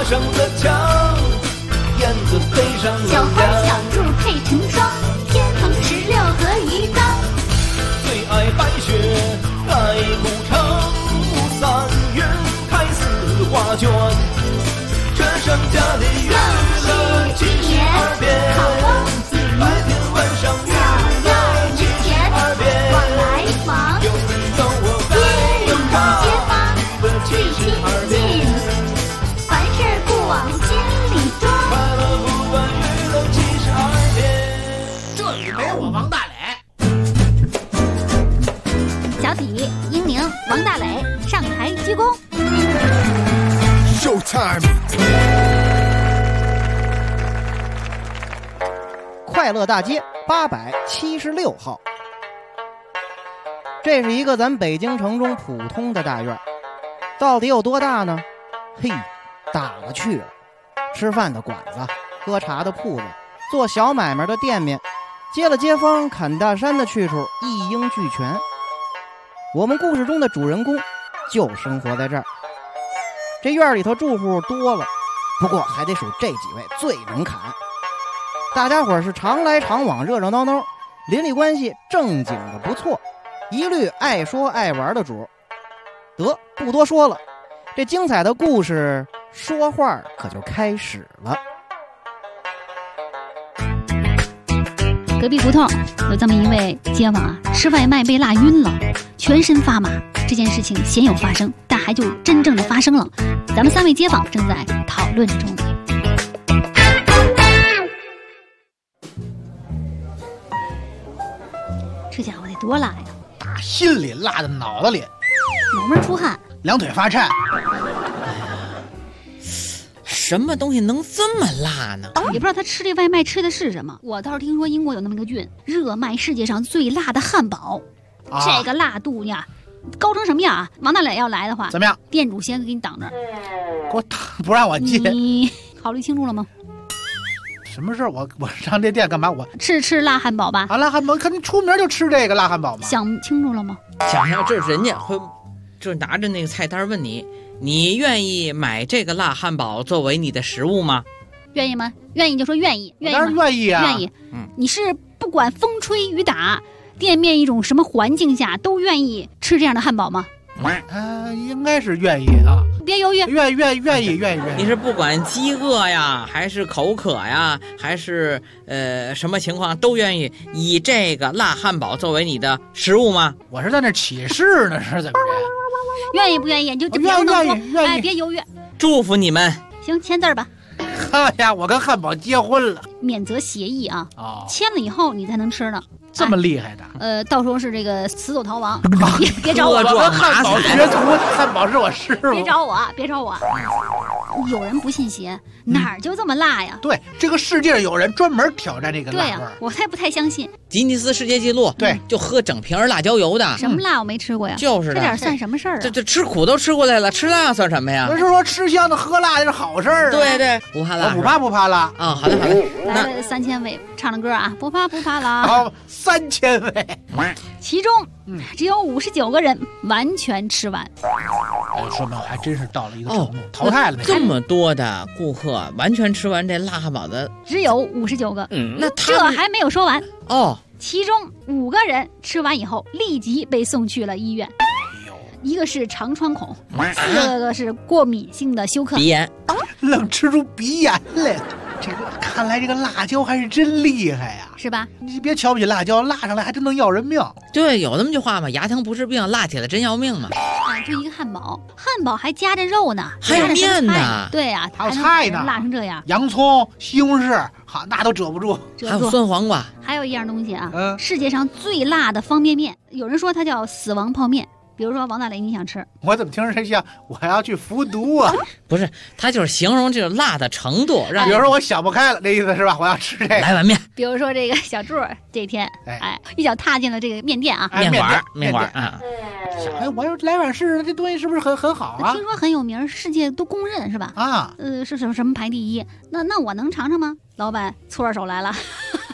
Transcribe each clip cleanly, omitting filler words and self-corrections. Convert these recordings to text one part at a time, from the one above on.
上了墙，燕子飞上了小花梁。 小兔配成双，天蓬16和一当。 最爱白雪盖古城，3月开4画卷。这上家里娱乐72变，白天晚上娱乐72变。 往来忙， 有你有我街里街坊最 72 亲变。 近，凡事不往心里装。 快乐不管娱乐72变。 这里没我王大磊。 小底、英宁、王大磊上台鞠躬。 Showtime！ 快乐大街876号，这是一个咱北京城中普通的大院，到底有多大呢？嘿，大了去了！吃饭的馆子，喝茶的铺子，做小买卖的店面，接了街坊砍大山的去处一应俱全。我们故事中的主人公就生活在这儿。这院里头住户多了，不过还得数这几位最能砍。大家伙是常来常往，热热闹闹，邻里关系正经的不错，一律爱说爱玩的主。得，不多说了，这精彩的故事说话可就开始了。 隔壁胡同有这么一位街坊啊，吃外卖被辣晕了，全身发麻。这件事情鲜有发生，但还就真正的发生了。咱们3位街坊正在讨论中。这家伙得多辣呀！ 打心里辣的脑子里， 脑门出汗， 两腿发颤。 什么东西能这么辣呢？ 也不知道他吃这外卖吃的是什么。我倒是听说英国有那么一个郡，热卖世界上最辣的汉堡。这个辣度呀，高成什么样啊？王大磊要来的话， 怎么样？ 店主先给你挡着， 给我不让我进。 你考虑清楚了吗？ 什么事？我上这店干嘛？我吃辣汉堡吧。 辣汉堡，肯定出名就吃这个辣汉堡嘛。 想清楚了吗？ 想想这人家会，就拿着那个菜单问你，你愿意买这个辣汉堡作为你的食物吗？ 愿意吗？愿意就说愿意，愿意吗？ 当然愿意啊， 愿意。你是不管风吹雨打，店面一种什么环境下都愿意吃这样的汉堡吗？ 应该是愿意啊。 别犹豫， 愿意。 你是不管饥饿呀，还是口渴呀，还是什么情况都愿意以这个辣汉堡作为你的食物吗？ 我是在那起誓呢，是怎么着？ 愿意不愿意？你就别愿意， 哎，别犹豫。 祝福你们。 行，签字吧。 哎呀，我跟汉堡结婚了， 免责协议啊， 哦， 签了以后你才能吃呢。 这么厉害的？ 到时候是这个死走逃亡，别找我。 我跟汉堡学徒，汉堡是我师傅。 别找我。有人不信邪，哪儿就这么辣呀？ 对，这个世界上有人专门挑战这个辣味。 对呀，我才不太相信。 吉尼斯世界纪录， 对， 就喝整瓶辣椒油的。 什么辣我没吃过呀？ 就是的， 这点算什么事儿啊？ 这吃苦都吃过来了，吃辣算什么呀？ 不是说吃香的喝辣的是好事儿啊？ 对，不怕辣， 不怕辣啊！好的。 来了3000位唱的歌啊，不怕辣。 好，3000位， 其中只有59个人完全吃完。 说明还真是到了一个程度，淘汰了。 这么多的顾客完全吃完这辣汉堡的， 只有59个。 那这还没有说完哦。 其中5个人吃完以后立即被送去了医院。一个是肠穿孔，4个是过敏性的休克， 鼻炎， 愣吃出鼻炎来了。这个看来这个辣椒还是真厉害呀， 是吧？ 你别瞧不起辣椒，辣上来还真能要人命。 对，有那么句话嘛，牙疼不治病，辣起来真要命嘛。 就一个汉堡还夹着肉呢， 还有面呢。 对呀， 还有菜呢， 辣成这样， 洋葱、西红柿，好，那都遮不住。 还有酸黄瓜。 还有一样东西啊，世界上最辣的方便面，有人说它叫死亡泡面。比如说王大雷，你想吃？ 我怎么听着这像我要去服毒啊？ 不是，他就是形容这个辣的程度，让比如说我想不开了，这意思是吧？我要吃这个， 来碗面。 比如说这个小柱这天，一脚踏进了这个面店啊， 面馆啊。 我要来碗试试，这东西是不是很好啊？ 听说很有名，世界都公认是吧？ 啊， 是什么排第一？那我能尝尝吗？老板搓着手来了。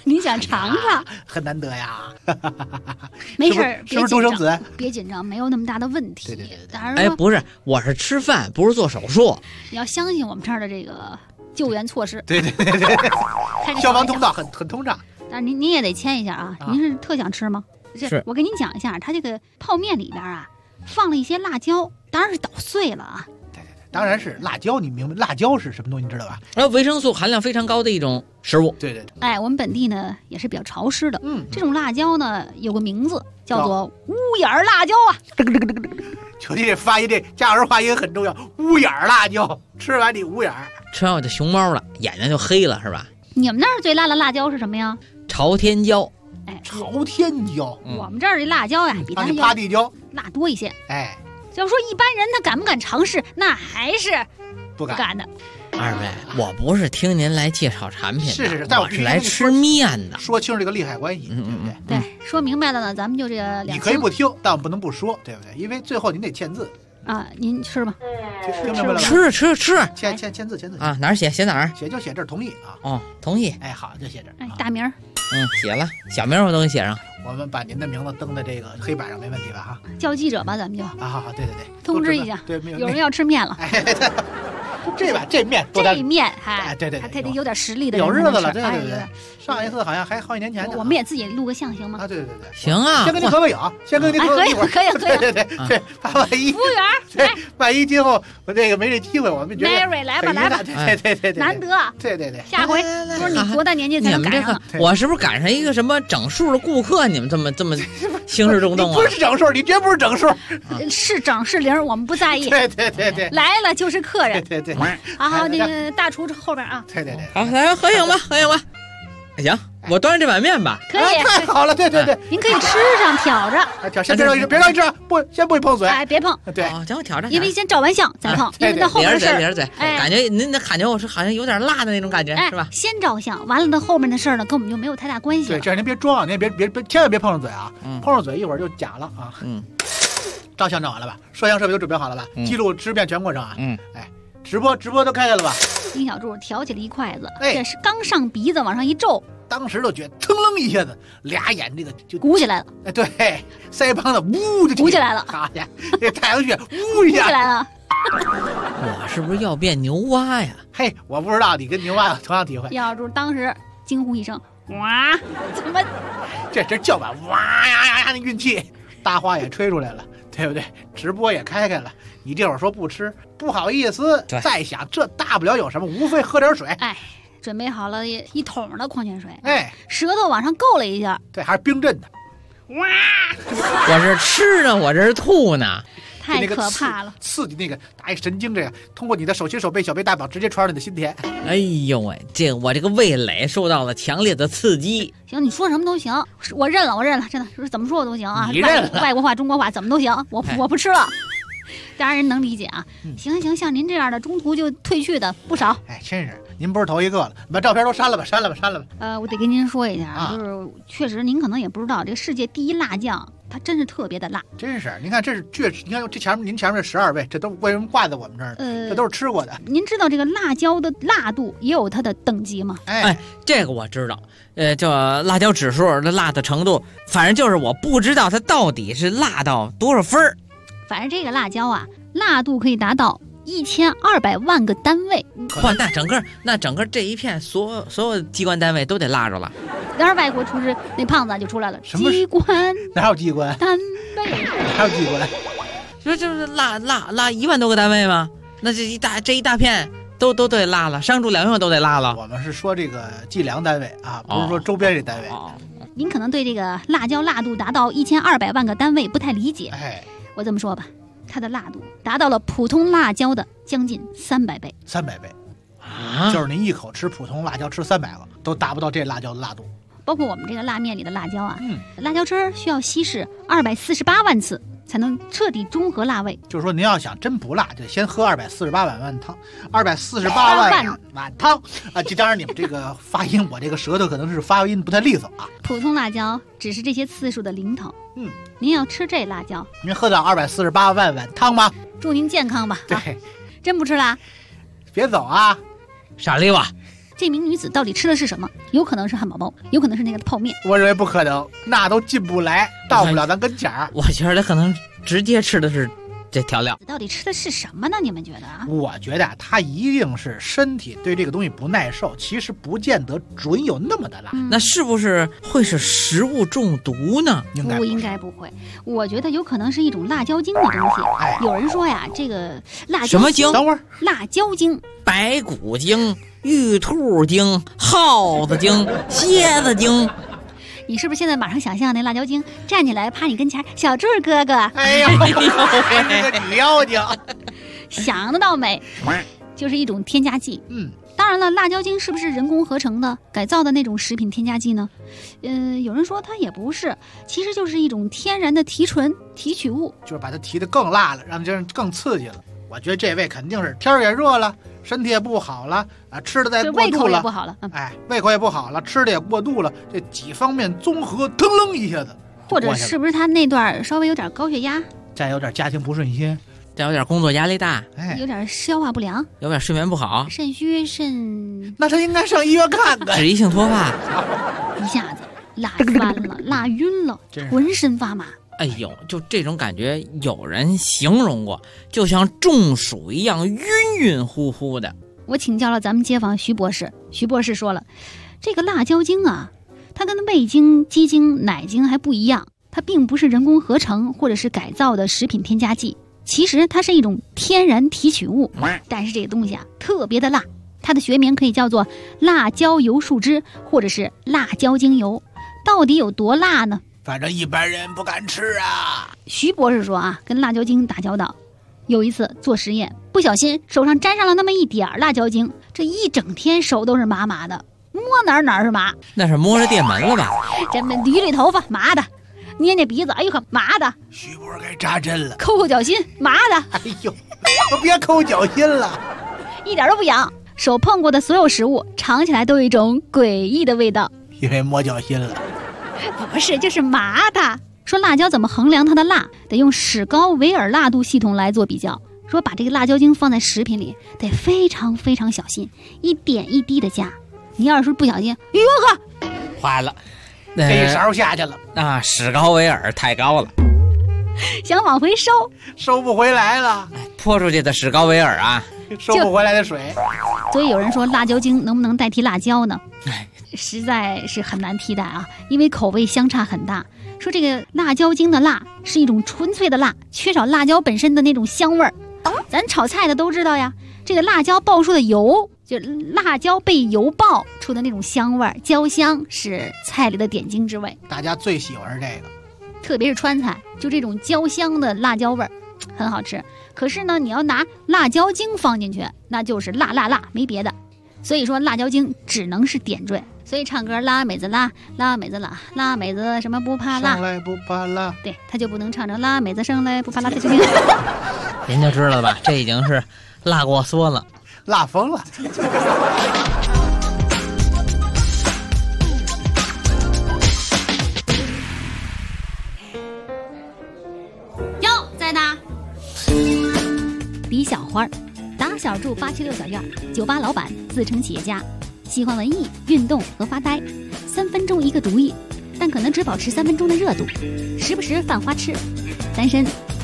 你想尝尝？ 很难得呀。 没事儿， 是不是独生子？ 别紧张，没有那么大的问题。 对。 当然， 哎，不是，我是吃饭，不是做手术。 你要相信我们这儿的这个救援措施。 对，消防通道很通畅。 但是您也得签一下啊！您是特想吃吗？ 是我跟您讲一下，它这个泡面里边啊放了一些辣椒，当然是捣碎了啊。 对，当然是辣椒，你明白辣椒是什么东西，你知道吧？ 维生素含量非常高的一种食物。 对。 哎，我们本地呢也是比较潮湿的，这种辣椒呢有个名字叫做乌眼辣椒啊。 瞅你这发音，这家儿发音很重要。乌眼辣椒，吃完你乌眼， 吃完我就熊猫了，眼睛就黑了，是吧？ 你们那儿最辣的辣椒是什么呀？ 朝天椒。 哎， 朝天椒。 我们这儿的辣椒呀，比它要趴地椒辣多一些。 哎， 要说一般人他敢不敢尝试，那还是不敢的。 二位，我不是听您来介绍产品的， 是，但我是来吃面的。 说清楚这个利害关系， 对，说明白了呢，咱们就这个你可以不听，但我们不能不说，对不对？因为最后您得签字啊。您吃吧， 听明白了吧？ 吃， 签字啊！哪儿写哪儿？ 写就写这儿，同意啊。 哦，同意。 哎，好，就写这儿。 哎，大名。 写了，小名我都给写上。 我们把您的名字登在这个黑板上，没问题吧？哈， 叫记者吧，咱们就好，对， 通知一下， 对， 有人要吃面了。 这面， 还对， 还得有点实力的， 有日子了，对。上一次好像还好几年前呢。 我们也自己录个像行吗？ 啊，对， 行啊， 先跟您合个影， 可以， 对，万一服务员， 对，万一今后我这个没这机会，我们觉得 Mary 来吧， 对， 难得， 对， 下回不是你多大年纪才能赶上？ 我是不是赶上一个什么整数的顾客？你们这么兴师动众啊？ 不是整数，你绝不是整数， 是整是零，我们不在意。 对， 来了就是客人。 对， 好，那个大厨后边啊。 对， 好，来合影吧。行，我端着这碗面吧。 可以， 太好了，对， 您可以吃上挑着， 先别让你吃，先不许碰嘴， 哎，别碰， 对， 将我挑着， 因为先照完相再碰，因为那后面的事儿， 咧着嘴，感觉您的感觉我是好像有点辣的那种感觉，是吧？ 先照相，完了那后面的事儿呢，跟我们就没有太大关系。 对，这样您别装，您别，千万别碰上嘴啊，碰上嘴一会儿就假了啊。照相照完了吧？摄像设备都准备好了吧？记录吃面全过程啊。哎，直播都开开了吧？ 丁小柱挑起了一筷子， 哎， 这是刚上鼻子往上一皱。 当时就觉得腾楞一下子，俩眼这个就鼓起来了。 哎，对，腮帮子呜就鼓起来了。 好家伙，这太阳穴呜一下鼓起来了。 我是不是要变牛蛙呀？ 嘿，我不知道，你跟牛蛙有同样体会。 小柱当时惊呼一声：“哇！怎么？ 这叫板哇呀，那运气，大话也吹出来了，对不对？直播也开开了。你这会儿说不吃，不好意思。再想这大不了有什么，无非喝点水。 哎。”准备好了一桶的矿泉水， 哎， 舌头往上够了一下， 对，还是冰镇的。 哇！ 我是吃呢，我这是吐呢， 太可怕了！ 刺激那个打一神经，这个通过你的手心手背小背大膀直接传到你的心田。 哎呦喂，我这个味蕾受到了强烈的刺激。 行，你说什么都行，我认了，真的，就是怎么说我都行啊。 你认了， 外国话、中国话怎么都行，我不吃了。当然人能理解啊。行，像您这样的中途就退去的不少。 哎，真是。您不是头一个了，把照片都删了吧。 我得跟您说一下，就是确实您可能也不知道，这个世界第一辣酱它真是特别的辣。 真是，您看这是确实，你看您前面这12位，这都为什么挂在我们这儿呢？这都是吃过的。 您知道这个辣椒的辣度也有它的等级吗？ 哎，这个我知道。叫辣椒指数的辣的程度，反正就是我不知道它到底是辣到多少分儿。 反正这个辣椒啊，辣度可以达到1200万个单位。 哇，那整个这一片所有机关单位都得辣着了。 当然，外国厨师那胖子就出来了。 什么机关？ 哪有机关？ 单位？ 哪有机关？ 就是辣1万多个单位吗？那这一大片都得辣了，商住两用都得辣了。 我们是说这个计量单位啊，不是说周边这单位。 您可能对这个辣椒辣度达到1200万个单位不太理解。 哎， 我这么说吧。它的辣度达到了普通辣椒的将近300倍 ，300倍啊！就是您一口吃普通辣椒吃300个，都达不到这辣椒的辣度。 包括我们这个辣面里的辣椒啊，辣椒汁儿需要稀释248万次才能彻底中和辣味。 就是说，您要想真不辣，就先喝248万碗汤，248万碗汤啊！这当然你们这个发音，我这个舌头可能是发音不太利索啊。 普通辣椒只是这些次数的零头。您要吃这辣椒， 您喝到248万碗汤吗？ 祝您健康吧。 对， 真不吃啦？ 别走啊， 傻梨吧。 这名女子到底吃的是什么？有可能是汉堡包，有可能是那个泡面。 我认为不可能，那都进不来，到不了咱跟前儿。 我觉得可能直接吃的是这调料。 到底吃的是什么呢？你们觉得啊？ 我觉得他一定是身体对这个东西不耐受，其实不见得准有那么的辣。 那是不是会是食物中毒呢？ 应该不会。我觉得有可能是一种辣椒精的东西。有人说呀，这个辣椒什么精？ 等会儿， 辣椒精， 白骨精、玉兔精、耗子精、蝎子精。 你是不是现在马上想象那辣椒精站起来趴你跟前，小柱哥哥？ 哎呦，这个女妖精， 想得到没？就是一种添加剂。当然了，辣椒精是不是人工合成的、改造的那种食品添加剂呢？有人说它也不是，其实就是一种天然的提纯提取物， 就是把它提得更辣了，让这更刺激了。我觉得这位肯定是天儿也热了，身体也不好了啊，吃的再过度了， 胃口也不好了。 胃口也不好了，吃的也过度了，这几方面综合，腾楞一下子。 或者是不是他那段稍微有点高血压， 再有点家庭不顺心， 再有点工作压力大， 有点消化不良， 有点睡眠不好， 肾虚肾…… 那他应该上医院看看。 脂溢性脱发， 一下子辣翻了，辣晕了，浑身发麻。 哎呦，就这种感觉，有人形容过，就像中暑一样，晕晕乎乎的。 我请教了咱们街坊徐博士，徐博士说了，这个辣椒精啊，它跟味精、鸡精、奶精还不一样，它并不是人工合成或者是改造的食品添加剂，其实它是一种天然提取物。但是这个东西啊，特别的辣，它的学名可以叫做辣椒油树脂，或者是辣椒精油。到底有多辣呢？ 反正一般人不敢吃啊。 徐博士说啊，跟辣椒精打交道，有一次做实验，不小心手上沾上了那么一点辣椒精，这一整天手都是麻麻的，摸哪是麻。 那是摸着电门了吧？ 这么捋捋头发麻的，捏捏鼻子，哎呦可麻的。 徐博给扎针了， 抠脚心麻的。 哎呦，都别抠脚心了， 一点都不痒。手碰过的所有食物尝起来都有一种诡异的味道， 因为摸脚心了。 不是，就是麻的。说辣椒怎么衡量它的辣，得用史高维尔辣度系统来做比较。说把这个辣椒精放在食品里，得非常非常小心，一点一滴的加。你要是不小心，哟呵， 坏了， 这一勺下去了啊！史高维尔太高了， 想往回收不回来了。 泼出去的史高维尔啊， 收不回来的水。 所以有人说辣椒精能不能代替辣椒呢？实在是很难替代啊，因为口味相差很大。说这个辣椒精的辣是一种纯粹的辣，缺少辣椒本身的那种香味儿。咱炒菜的都知道呀，这个辣椒爆出的油，就辣椒被油爆出的那种香味儿，焦香是菜里的点睛之味。 大家最喜欢是这个， 特别是川菜，就这种焦香的辣椒味儿，很好吃。可是呢，你要拿辣椒精放进去，那就是辣，没别的。所以说辣椒精只能是点缀。所以唱歌辣妹子辣，辣妹子辣，辣妹子什么不怕辣， 生来不怕辣。 对，他就不能唱着辣妹子生来不怕辣，他就您就知道了吧？这已经是辣过梭了， 辣疯了。 哟，在呢。李小花，打小住876小院，酒吧老板，自称企业家，喜欢文艺、运动和发呆，3分钟一个主意，但可能只保持3分钟的热度，时不时犯花痴，单身。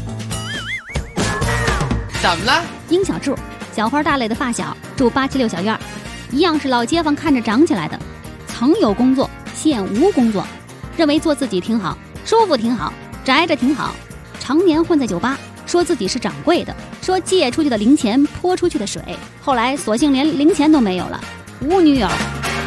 怎么了？ 殷小柱，小花大磊的发小，住876小院，一样是老街坊看着长起来的，曾有工作，现无工作，认为做自己挺好，舒服挺好，宅着挺好，常年混在酒吧，说自己是掌柜的，说借出去的零钱泼出去的水，后来索性连零钱都没有了，无女友。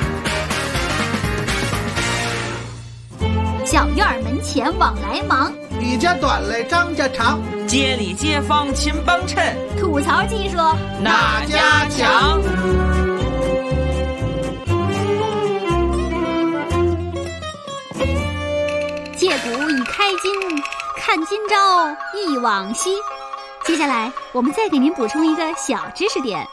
小院门前往来忙， 李家短来张家长， 街里街坊勤帮衬， 吐槽技术哪家强？ 借古已开今，看今朝忆往昔。接下来我们再给您补充一个小知识点。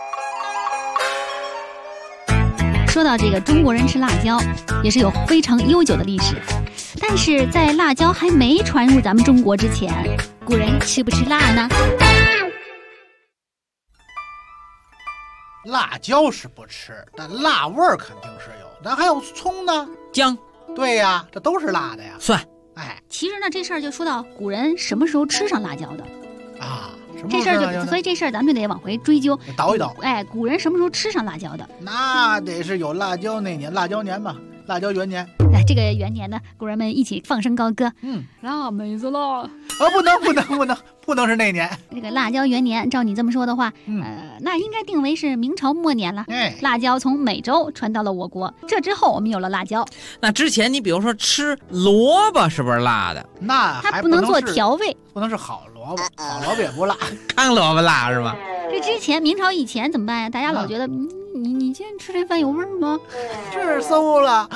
说到这个中国人吃辣椒，也是有非常悠久的历史。但是在辣椒还没传入咱们中国之前，古人吃不吃辣呢？ 辣椒是不吃，但辣味儿肯定是有。咱还有葱呢， 姜， 对呀，这都是辣的呀。 蒜， 哎其实呢，这事儿就说到古人什么时候吃上辣椒的， 啊，什么这事儿就，所以这事儿咱们就得往回追究， 倒一倒。 哎，古人什么时候吃上辣椒的？ 那得是有辣椒那年，辣椒年吧，辣椒元年。 哎，这个元年呢，古人们一起放声高歌， 嗯， 辣妹子辣。 不能是那年。 这个辣椒元年，照你这么说的话， 嗯那应该定为是明朝末年了。 哎， 辣椒从美洲传到了我国，这之后我们有了辣椒， 那之前你比如说吃萝卜是不是辣的？ 那还它不能做是调味。 不能是好萝卜，好萝卜也不辣。 炕萝卜辣是吧？ 这之前明朝以前怎么办呀？大家老觉得，你今天吃这饭有味儿吗？ 是馊了。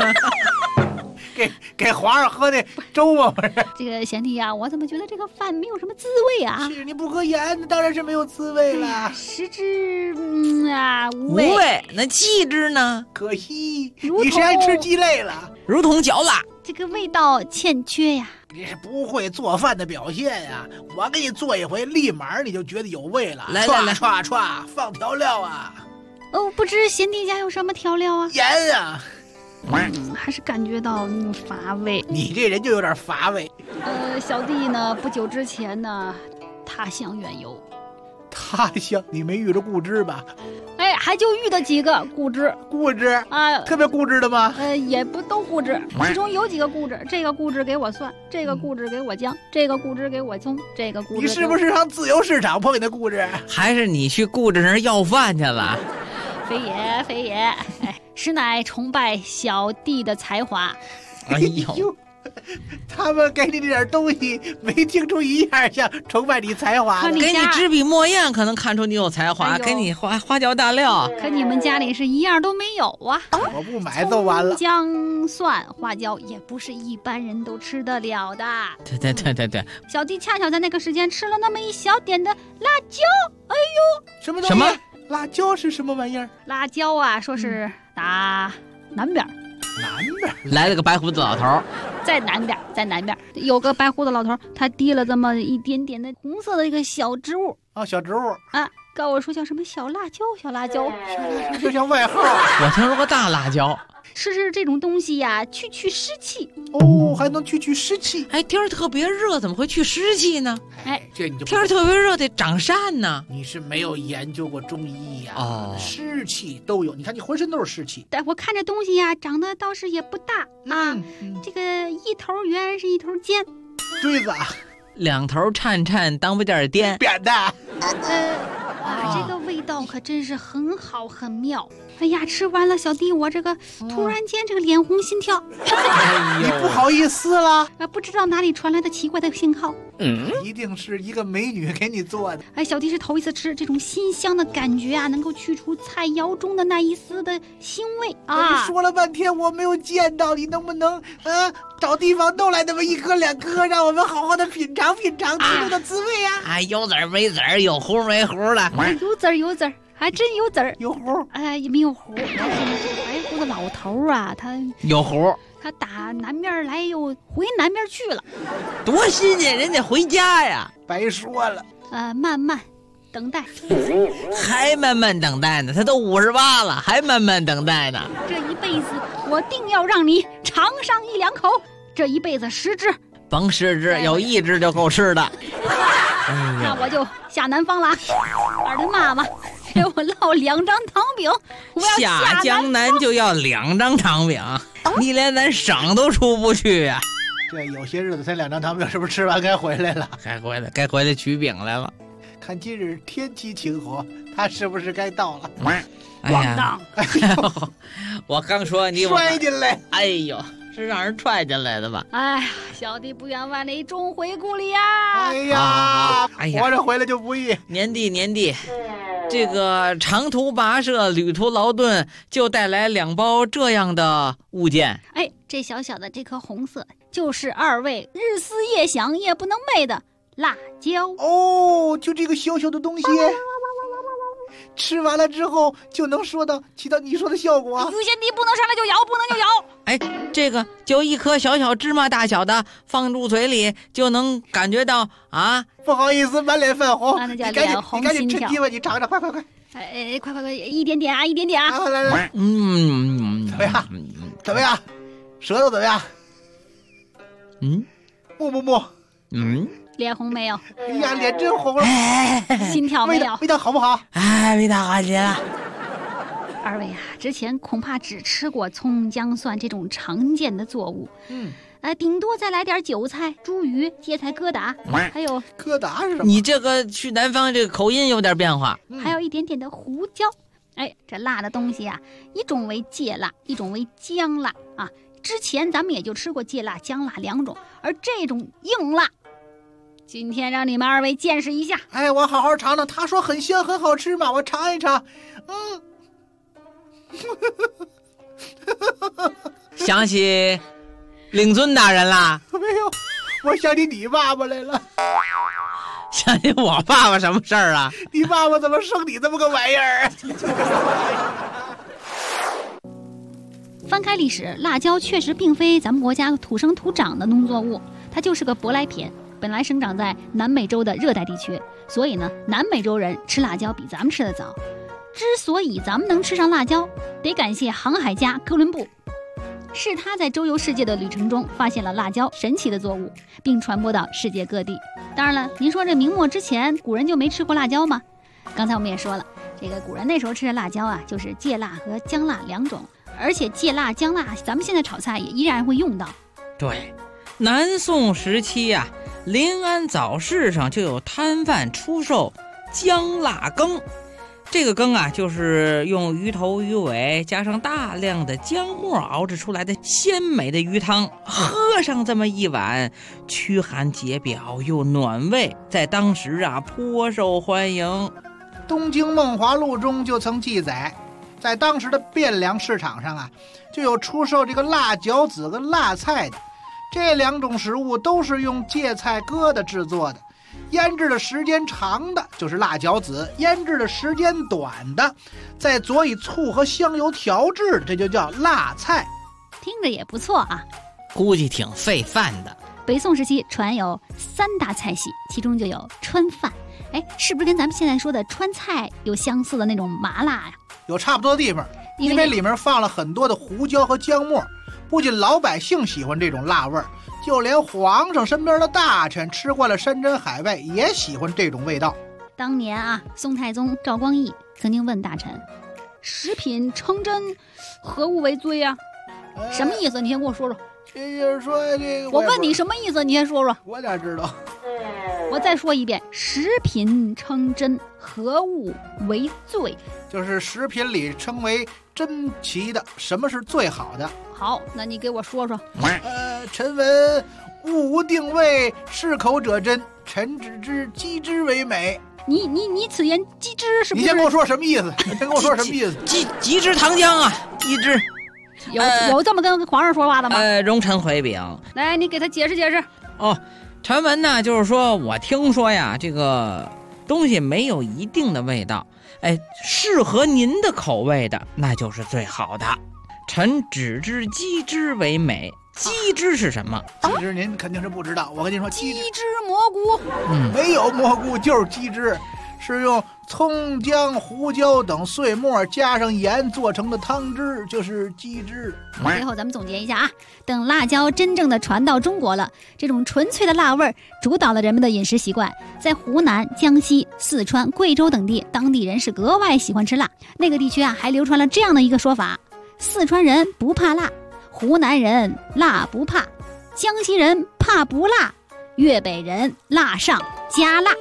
给皇上喝那粥啊，不是？ 这个贤弟呀，我怎么觉得这个饭没有什么滋味啊？ 是你不喝盐，当然是没有滋味了。 食之无无味， 味，那气质呢？ 可惜如你谁还吃鸡肋了？ 如同嚼蜡。 这个味道欠缺呀。 你是不会做饭的表现呀！我给你做一回，立马你就觉得有味了。 来歘，放调料啊， 哦，不知贤弟家有什么调料啊？ 盐啊。 还是感觉到乏味。 你这人就有点乏味。 小弟呢，不久之前呢，他乡远游。 他乡，你没遇着固执吧？ 哎，还就遇到几个固执固执啊， 特别固执的吗？ 也不都固执，其中有几个固执，这个固执给我蒜，这个固执给我姜，这个固执给我葱，这个固执。 你是不是上自由市场碰见的固执？ 还是你去顾着人要饭去了？ 非也，非也，哎，实乃崇拜小弟的才华。 哎呦， 他们给你这点东西，没听出一样像崇拜你才华的。 给你纸笔墨砚，可能看出你有才华；给你花椒大料， 可你们家里是一样都没有啊！ 我不买就完了。 姜、蒜、花椒也不是一般人都吃得了的。 对， 小弟恰巧在那个时间吃了那么一小点的辣椒。哎呦， 什么东西？什么？辣椒是什么玩意儿？ 辣椒啊，说是打南边。 南边来了个白胡子老头， 在南边有个白胡子老头，他提了这么一点点的红色的一个小植物啊，小植物啊，告我说叫什么小辣椒， 就像外号。 我听说过大辣椒。 吃这种东西呀，去湿气哦，还能去湿气。 哎，天儿特别热，怎么会去湿气呢？ 哎， 这你就天儿特别热得长善呢。 你是没有研究过中医呀？ 哦， 湿气都有，你看你浑身都是湿气。 但我看这东西呀，长得倒是也不大啊，这个一头圆是一头尖， 锥子啊， 两头颤当不点颠， 扁的。 这个味道可真是很好很妙。哎呀，吃完了，小弟我这个突然间这个脸红心跳， 你不好意思了？ 不知道哪里传来的奇怪的信号。 一定是一个美女给你做的。 哎，小弟是头一次吃这种馨香的感觉啊，能够去除菜肴中的那一丝的腥味啊！ 说了半天我没有见到，你能不能找地方弄来那么一颗两颗，让我们好好的品尝其中的滋味啊！ 哎，有籽儿没籽儿，有糊没糊的。 有籽儿，还真有籽儿， 有糊。 哎，也没有糊。但是呢，这个白胡子老头啊，他有糊。 他打南边来又回南边去了， 多新鲜！人家回家呀， 白说了。 慢慢等待， 还慢慢等待呢。他都58了，还慢慢等待呢。 这一辈子我定要让你尝上一两口，这一辈子10只， 甭10只，有1只就够吃的。 那我就下南方了，二的妈妈给我烙2张糖饼，我要下江南就要2张糖饼，你连咱省都出不去呀！ 这有些日子才2张糖饼，是不是吃完该回来了？ 该回来取饼来了。 看今日天气晴和，他是不是该到了？ 哎呀，我刚说你摔进来， 哎呦，是让人踹进来的吧？ 哎呀，小弟不远万里终回故里呀！ 哎呀，活着回来就不易。 年地，这个长途跋涉、旅途劳顿，就带来2包这样的物件。 哎，这小小的这颗红色，就是2位日思夜想也不能寐的辣椒哦，就这个小小的东西，吃完了之后就能起到你说的效果。 有些你不能上来就咬，不能就咬。 哎，这个就一颗小小芝麻大小的，放入嘴里就能感觉到啊。 不好意思，满脸泛红。 那叫脸红心跳。 你赶紧趁机会，你尝尝，快！ 快，一点点啊，一点点啊！ 来，怎么样？怎么样？舌头怎么样？木？ 脸红没有？ 哎呀，脸真红了。 心跳没有？ 味道好不好？ 味道好极了。 二位啊，之前恐怕只吃过葱姜蒜这种常见的作物，顶多再来点韭菜、茱萸、芥菜疙瘩，还有疙瘩是什么？ 你这个去南方这个口音有点变化， 还有一点点的胡椒。这辣的东西啊，一种为芥辣，一种为姜辣啊。之前咱们也就吃过芥辣、姜辣两种，而这种硬辣，今天让你们二位见识一下。 我好好尝尝。他说很香很好吃嘛，我尝一尝。 想起令尊大人啦？ 没有，我想起你爸爸来了。 想起我爸爸什么事儿啊？ 你爸爸怎么生你这么个玩意儿？ 翻开历史，辣椒确实并非咱们国家土生土长的农作物，它就是个舶来品，本来生长在南美洲的热带地区，所以呢，南美洲人吃辣椒比咱们吃得早。之所以咱们能吃上辣椒，得感谢航海家哥伦布，是他在周游世界的旅程中发现了辣椒神奇的作物，并传播到世界各地。当然了，您说这明末之前古人就没吃过辣椒吗？刚才我们也说了，这个古人那时候吃的辣椒啊，就是芥辣和姜辣两种，而且芥辣、姜辣咱们现在炒菜也依然会用到。 对，南宋时期啊，临安早市上就有摊贩出售姜辣羹。这个羹啊，就是用鱼头鱼尾加上大量的姜末熬制出来的鲜美的鱼汤，喝上这么一碗，驱寒解表又暖胃，在当时啊颇受欢迎。 《东京梦华录》中就曾记载，在当时的汴梁市场上啊，就有出售这个辣饺子跟辣菜的，这两种食物都是用芥菜疙瘩制作的。腌制的时间长的就是辣饺子，腌制的时间短的再佐以醋和香油调制的，这就叫辣菜。 听着也不错啊， 估计挺费饭的。 北宋时期传有3大菜系，其中就有川饭。是不是跟咱们现在说的川菜有相似的那种麻辣呀？ 有差不多的地方，因为里面放了很多的胡椒和姜末，不仅老百姓喜欢这种辣味儿，就连皇上身边的大臣吃惯了山珍海味也喜欢这种味道。 当年啊，宋太宗赵光义曾经问大臣：“食品成真，何物为最呀？”什么意思？你先跟我说说。 这就是说这个， 我问你什么意思，你先说说。 我哪知道？ 我再说一遍：食品称真，何物为最？ 就是食品里称为珍奇的，什么是最好的？ 好，那你给我说说。 臣闻物无定位，适口者真，臣只知鸡汁为美。 你此言鸡汁是不是？ 你先跟我说什么意思？ 鸡汁糖浆啊，鸡汁。 有这么跟皇上说话的吗？ 容臣回禀。 来，你给他解释解释。 传闻呢，就是说我听说呀，这个东西没有一定的味道，适合您的口味的，那就是最好的。臣只知鸡汁为美。鸡汁是什么？ 鸡汁您肯定是不知道。我跟您说， 鸡汁蘑菇， 没有蘑菇就是鸡汁，是用葱姜胡椒等碎末加上盐做成的汤汁，就是鸡汁。 最后咱们总结一下啊，等辣椒真正的传到中国了，这种纯粹的辣味主导了人们的饮食习惯。在湖南、江西、四川、贵州等地，当地人是格外喜欢吃辣。那个地区啊，还流传了这样的一个说法：四川人不怕辣，湖南人辣不怕，江西人怕不辣，粤北人辣上加辣。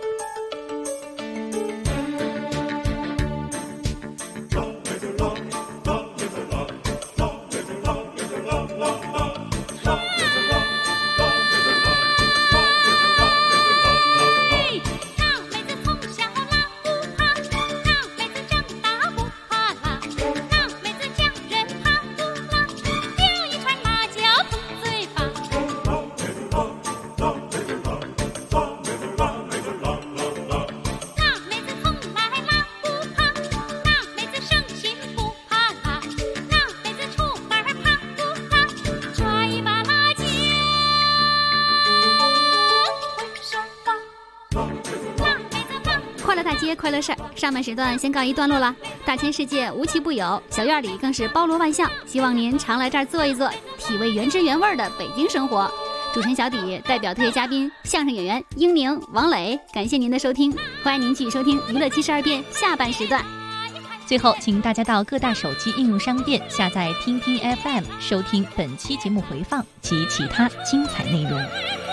快乐事儿，上半时段先告一段落了。大千世界无奇不有，小院里更是包罗万象，希望您常来这儿坐一坐，体味原汁原味的北京生活。主持人小底代表特约嘉宾相声演员英宁、王磊，感谢您的收听，欢迎您继续收听娱乐72变下半时段。 最后，请大家到各大手机应用商店下载听听 FM， 收听本期节目回放及其他精彩内容。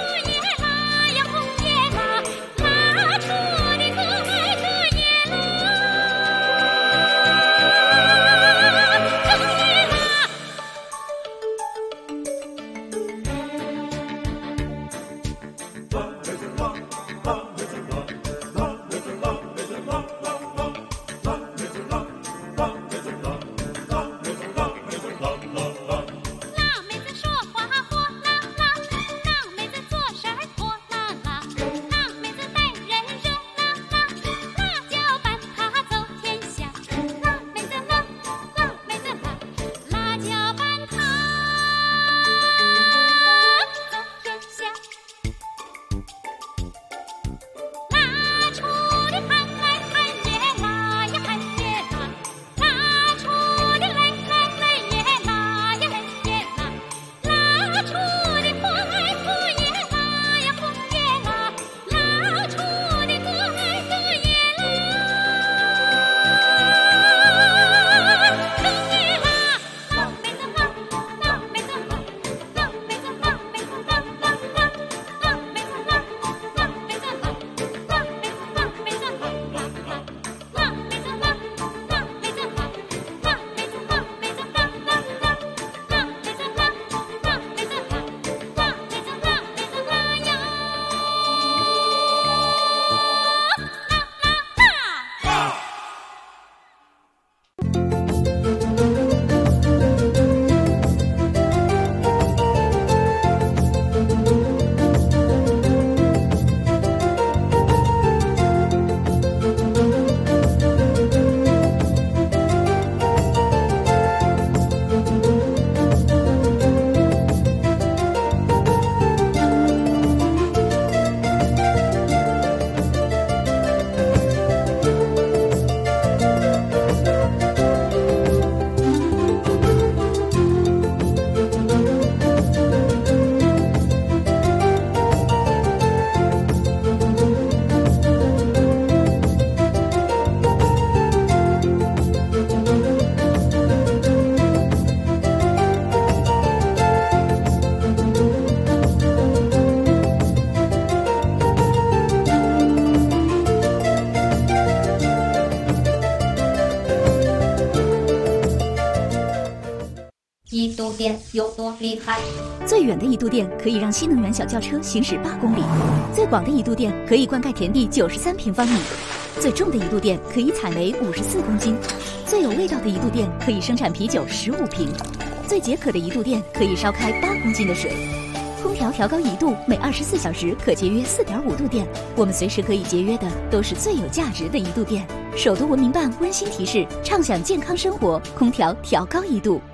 一度电有多厉害？ 最远的一度电可以让新能源小轿车行驶8公里，最广的一度电可以灌溉田地93平方米，最重的一度电可以采煤54公斤，最有味道的一度电可以生产啤酒15瓶，最解渴的一度电可以烧开8公斤的水。空调调高1度，每24小时可节约4.5度电。我们随时可以节约的都是最有价值的一度电。首都文明办温馨提示：畅享健康生活，空调调高1度。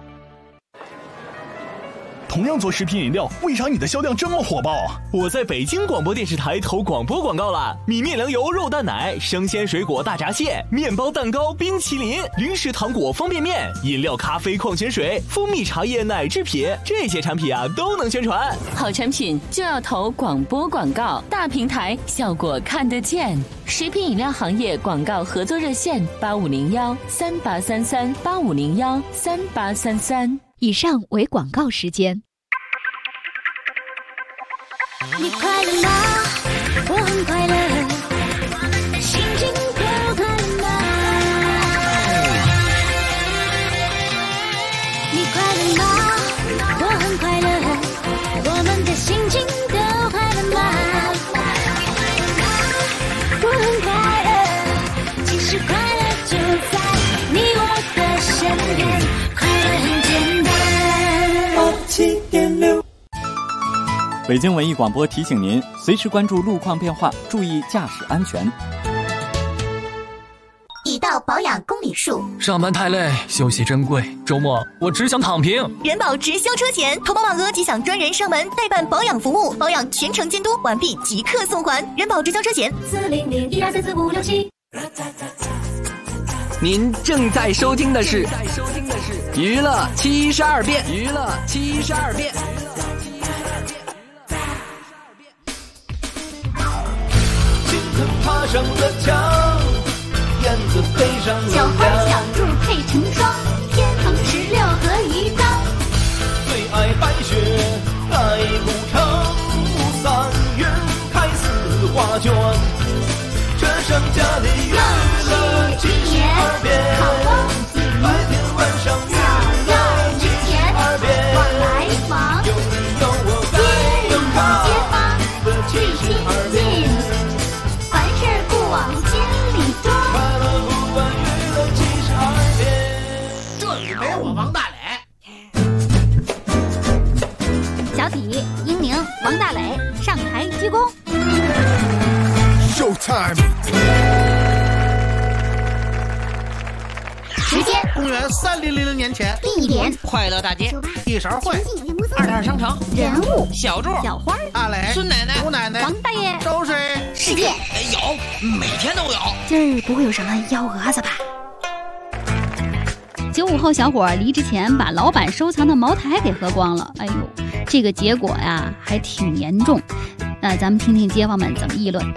同样做食品饮料，为啥你的销量这么火爆？ 我在北京广播电视台投广播广告了，米面粮油肉蛋奶、生鲜水果大闸蟹、面包蛋糕、冰淇淋、零食糖果方便面、饮料咖啡矿泉水、蜂蜜茶叶奶制品，这些产品啊都能宣传。 好产品就要投广播广告，大平台效果看得见。食品饮料行业广告合作热线8501-3833-8501-3833。 以上为广告时间。 你快乐吗？我很快乐，心情多快乐吗？你快乐吗？我很快乐，我们的心情都快乐吗？我很快乐，其实快乐就在你我的身边，快乐很简单。87.6 北京文艺广播提醒您，随时关注路况变化，注意驾驶安全。 已到保养公里数， 上班太累，休息珍贵，周末我只想躺平。 人保直销车险，投保满额即享专人上门代办保养服务，保养全程监督完毕即刻送还。人保直销车险40012344567。 您正在收听的是娱乐72变。娱乐72变。 青藤爬上了墙，燕子飞上了小花梁。 小兔配成双，天横16和鱼缸。 最爱白雪，爱古城。3月开4画卷，这剩下的娱乐72变。白天晚上娱乐72变。 往来往， 有你有我该有他。 街坊最亲近，凡事不往心里装。 快乐不问娱乐72变。 这里没我王大磊。 小体、英宁、王大磊上台鞠躬。 Showtime。 时间： 公元3000年前。 地点： 快乐大街。 一勺烩。 二点商场。 人物： 小柱、 小花、 大磊、 孙奶奶、 吴奶奶、 王大爷。 周水。 世界有，每天都有。 今儿不会有什么幺蛾子吧？95后小伙离职前把老板收藏的茅台给喝光了，哎呦，这个结果呀还挺严重。那咱们听听街坊们怎么议论。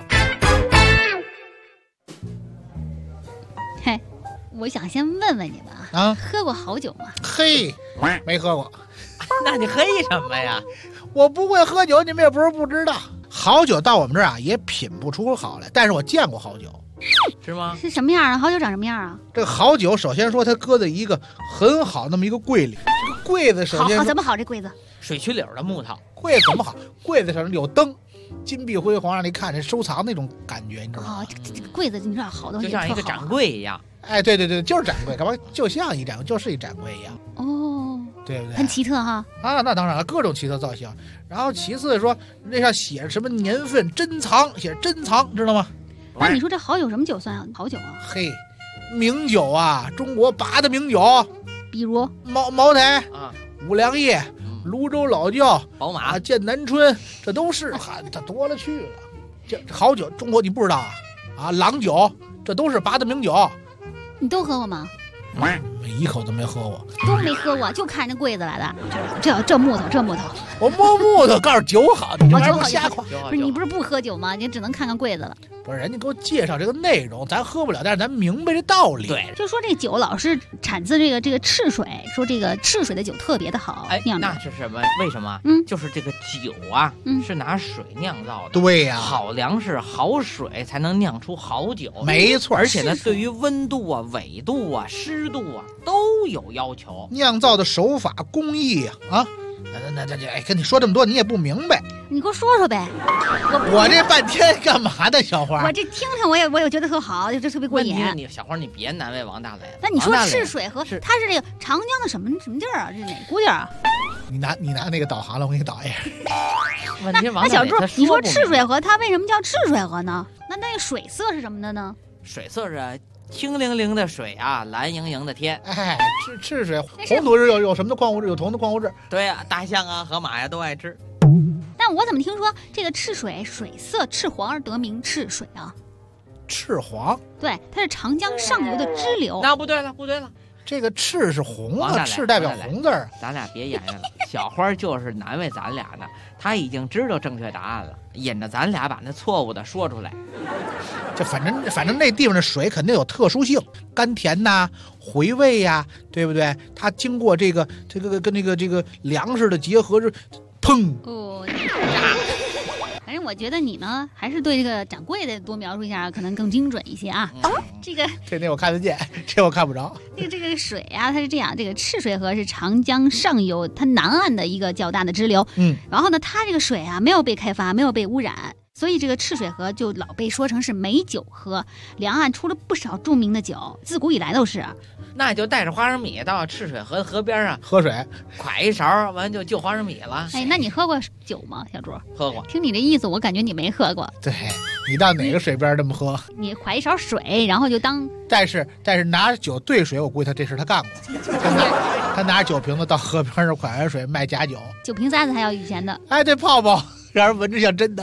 嘿，我想先问问你们啊，喝过好酒吗？ 嘿，没喝过。 那你黑什么呀？ 我不会喝酒，你们也不是不知道。好酒到我们这儿啊也品不出好来，但是我见过好酒。 是吗？ 是什么样啊？好酒长什么样啊？ 这个好酒，首先说它搁在一个很好那么一个柜里，这个柜子首先好怎么好？这柜子水曲柳的木头， 柜子怎么好？柜子上有灯，金碧辉煌，让你看这收藏那种感觉，你知道吗？ 哦，这个柜子你知道好东西就像一个展柜一样。 哎，对对对，就是展柜，干嘛就像一展柜，就是一展柜一样。 哦， 对不对？ 很奇特哈。 啊，那当然了，各种奇特造型。然后其次说那上写着什么年份珍藏，写着珍藏，知道吗？ 那你说这好酒什么酒算好酒啊？ 嘿，名酒啊，中国8的名酒， 比如茅台啊、 五粮液、泸州老窖、 宝马、 剑南春，这都是它多了去了。这好酒，中国你不知道啊？啊，郎酒，这都是8的名酒。 你都喝过吗？ 每一口都没喝过， 都没喝过，就看这柜子来的。这木头， 我摸木头，告诉酒好，你这玩意儿瞎夸。 不是你不是不喝酒吗？你只能看看柜子了。 不是，人家给我介绍这个内容，咱喝不了，但是咱明白这道理。 对， 就说这酒老是产自这个赤水，说这个赤水的酒特别的好。 哎，那是什么？为什么？就是这个酒啊，是拿水酿造的。 对呀， 好粮食、好水才能酿出好酒。 没错， 而且呢，对于温度啊、纬度啊、湿度啊都有要求。 酿造的手法、工艺啊。那哎，跟你说这么多，你也不明白。 你给我说说呗。 我这半天干嘛呢，小花？ 我这听听，我也觉得特好，就这特别过瘾。 你小花，你别难为王大磊。 那你说赤水河，它是这个长江的什么地儿啊？这是哪股地儿啊？ 你拿那个导航了，我给你导一下。 问题王大磊，那小柱，你说赤水河，它为什么叫赤水河呢？那个水色是什么的呢？ 水色是清灵灵的水啊，蓝盈盈的天。 哎，赤水红土质有什么的矿物质？有铜的矿物质。 对呀，大象啊、河马呀都爱吃。 但我怎么听说这个赤水水色赤黄而得名赤水啊？ 赤黄？ 对，它是长江上游的支流。 那不对了。 这个赤是红啊，赤代表红字儿。 咱俩别演了，小花就是难为咱俩呢。他已经知道正确答案了，引着咱俩把那错误的说出来。 这反正那地方的水肯定有特殊性，甘甜呐、回味呀，对不对？它经过这个跟这个粮食的结合是，砰！ 哦，反正我觉得你呢，还是对这个展柜的多描述一下，可能更精准一些啊。 这我看得见，这我看不着。 这个水啊，它是这样，这个赤水河是长江上游它南岸的一个较大的支流。然后呢，它这个水啊没有被开发，没有被污染。所以这个赤水河就老被说成是美酒河，两岸出了不少著名的酒，自古以来都是。 那就带着花生米到赤水河的河边上喝水， 㧟一勺，完就花生米了。 哎，那你喝过酒吗，小朱？ 喝过。 听你这意思，我感觉你没喝过。 对，你到哪个水边这么喝？ 你㧟一勺水，然后就当…… 但是拿酒兑水，我估计这事他干过。他拿酒瓶子到河边上㧟完水卖假酒， 酒瓶塞子还要以前的。 哎，对，泡泡让人闻着像真的。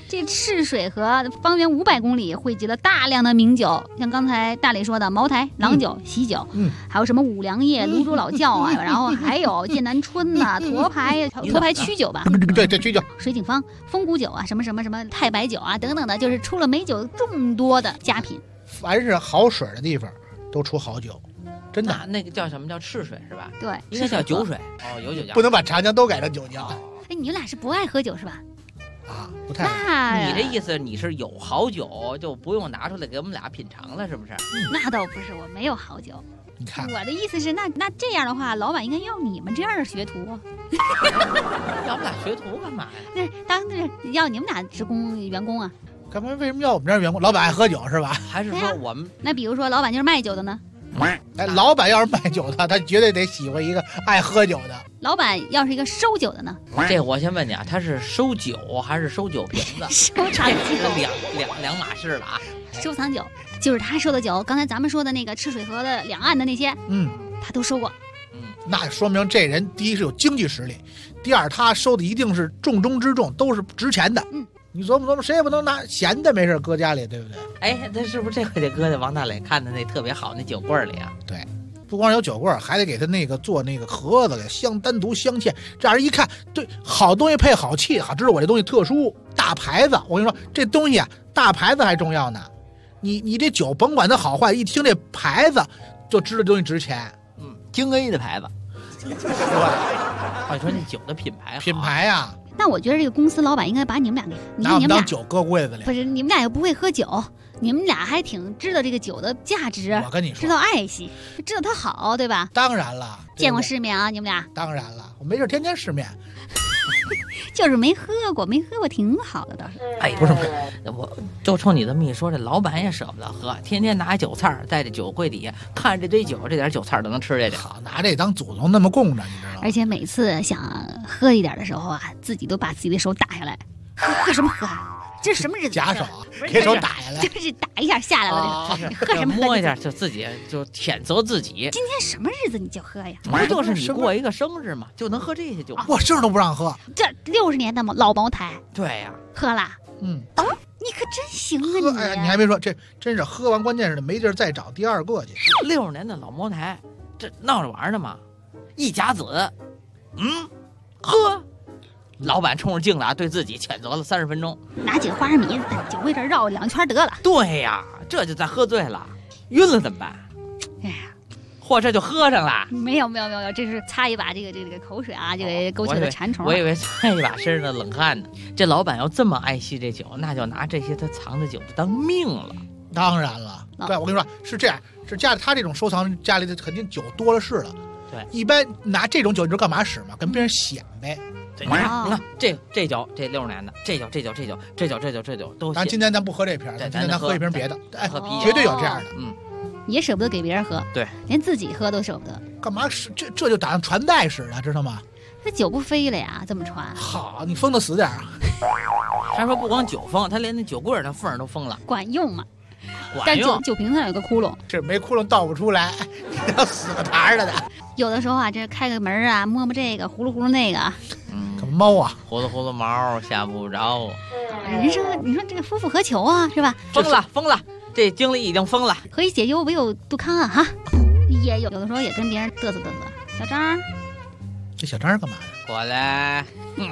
这赤水河方圆500公里汇集了大量的名酒，像刚才大磊说的茅台、郎酒、喜酒，还有什么五粮液、泸州老窖啊，然后还有剑南春呐、沱牌曲酒吧， 对，这曲酒， 水井坊风骨酒啊，什么太白酒啊等等的，就是出了美酒众多的佳品。 凡是好水的地方都出好酒，真的。 那个叫什么叫赤水是吧？ 对， 应该叫酒水哦，有酒窖。 不能把长江都改成酒窖。 哎，你俩是不爱喝酒是吧？ 啊，不太。 那你这意思你是有好酒就不用拿出来给我们俩品尝了，是不是？ 那倒不是，我没有好酒。 你看， 我的意思是，那这样的话，老板应该要你们这样的学徒。 要我们俩学徒干嘛呀？ 那当然要你们俩职工员工啊。 干嘛？为什么要我们这儿员工？老板爱喝酒是吧？ 还是说我们？ 那比如说，老板就是卖酒的呢？ 哎，老板要是卖酒的，他绝对得喜欢一个爱喝酒的。 老板要是一个收酒的呢？ 这我先问你啊，他是收酒还是收酒瓶子？ 收藏酒， 两码事了啊。 收藏酒就是他收的酒，刚才咱们说的那个赤水河的两岸的那些，他都收过。 那说明这人第一是有经济实力，第二他收的一定是重中之重，都是值钱的。你琢磨琢磨，谁也不能拿闲的没事搁家里，对不对？ 哎，他是不是这回得搁在王大磊看的那特别好那酒柜里啊？ 对，不光有酒柜，还得给他那个做那个盒子，给单独镶嵌。这样一看，对，好东西配好器，好知道我这东西特殊，大牌子。我跟你说，这东西啊，大牌子还重要呢。你这酒甭管它好坏，一听这牌子就知道这东西值钱。 京 A 的牌子，是吧？你说那酒的品牌， 品牌啊。 那我觉得这个公司老板应该把你们俩给拿我们当酒搁柜子里。 不是，你们俩又不会喝酒，你们俩还挺知道这个酒的价值。 我跟你说， 知道爱惜，知道它好，对吧？ 当然了， 见过世面啊，你们俩。 当然了，我没事天天世面。 就是没喝过挺好的倒是。 哎，不是，我就冲你这么一说，这老板也舍不得喝，天天拿酒菜在这酒柜底下看这堆酒，这点酒菜都能吃下去。 好，拿这当祖宗那么供着，你知道吗？ 而且每次想喝一点的时候啊，自己都把自己的手打下来。喝什么喝？这是什么日子？ 假手啊，给手打下来， 就是打一下下来了。你喝什么？ 摸一下就自己就谴责自己。 今天什么日子你就喝呀？ 不就是你过一个生日嘛，就能喝这些酒？ 我生日都不让喝。 这60年的老茅台。 对呀， 喝了。你可真行啊你！ 哎，你还别说，这真是喝完，关键是没地儿再找第二个去。 60年的老茅台，这闹着玩呢嘛，一甲子，喝。老板冲着镜子啊，对自己谴责了30分钟， 拿几个花生米在酒柜这绕2圈得了。 对呀，这就再喝醉了，晕了怎么办？ 哎呀， 嚯，这就喝上了。 没有，这是擦一把这个口水啊，这个勾起了馋虫。 我以为擦一把身上的冷汗呢。这老板要这么爱惜这酒，那就拿这些他藏的酒当命了。 当然了，对，我跟你说是这样，是家里他这种收藏家里的肯定酒多了是了。 对， 一般拿这种酒你知道干嘛使吗？跟别人显摆。 对，你看这酒，这60年的，这酒都。 咱今天咱不喝这瓶，今天咱喝一瓶别的，哎， 喝啤酒， 绝对有这样的。 也舍不得给别人喝， 对， 连自己喝都舍不得。 干嘛使这就打算传代使的，知道吗？ 这酒不飞了呀，这么传。 好，你封的死点啊！ 他说不光酒封，他连那酒柜那缝都封了， 管用吗？ 管用。 但酒瓶上有个窟窿， 这没窟窿倒不出来，要死个堂了的。 有的时候啊，这开个门啊，摸摸这个，呼噜呼噜那个。 可猫啊， 呼噜呼噜毛下不着。 人生，你说这个夫复何求啊，是吧？ 疯了，这经理已经疯了。 何以解忧，唯有杜康啊！哈，也有的时候也跟别人嘚瑟嘚瑟。小张， 这小张是干嘛的？ 过来，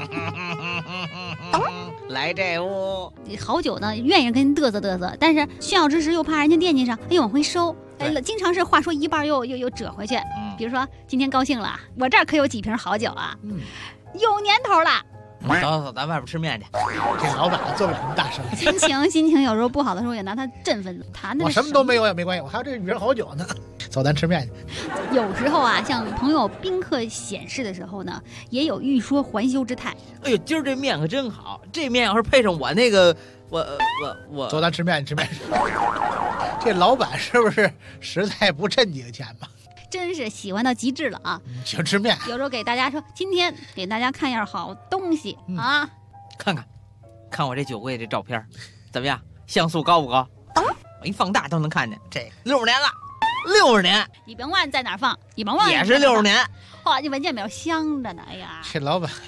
来这屋。 好酒呢，愿意跟人嘚瑟嘚瑟，但是炫耀之时又怕人家惦记上，又往回收。经常是话说一半又折回去。比如说今天高兴了，我这儿可有几瓶好酒啊，有年头了。 走，咱外边吃面去。 这老板做不了那么大生意。 心情有时候不好的时候也拿他振奋谈的。 我什么都没有也没关系，我还有这瓶好酒呢。走，咱吃面去。 有时候啊，像朋友宾客显示的时候呢，也有欲说还休之态。 哎呦，今儿这面可真好，这面要是配上我那个，我走，咱吃面。这老板是不是实在不挣几个钱吧？ 真是喜欢到极致了啊！ 请吃面。 有时候给大家说，今天给大家看样好东西啊！ 看我这酒柜这照片，怎么样？像素高不高？我一放大都能看见。这60年了，60年。 你甭问在哪儿放，你甭问也是60年。 哇，你闻见没有？香着呢！哎呀， 这老板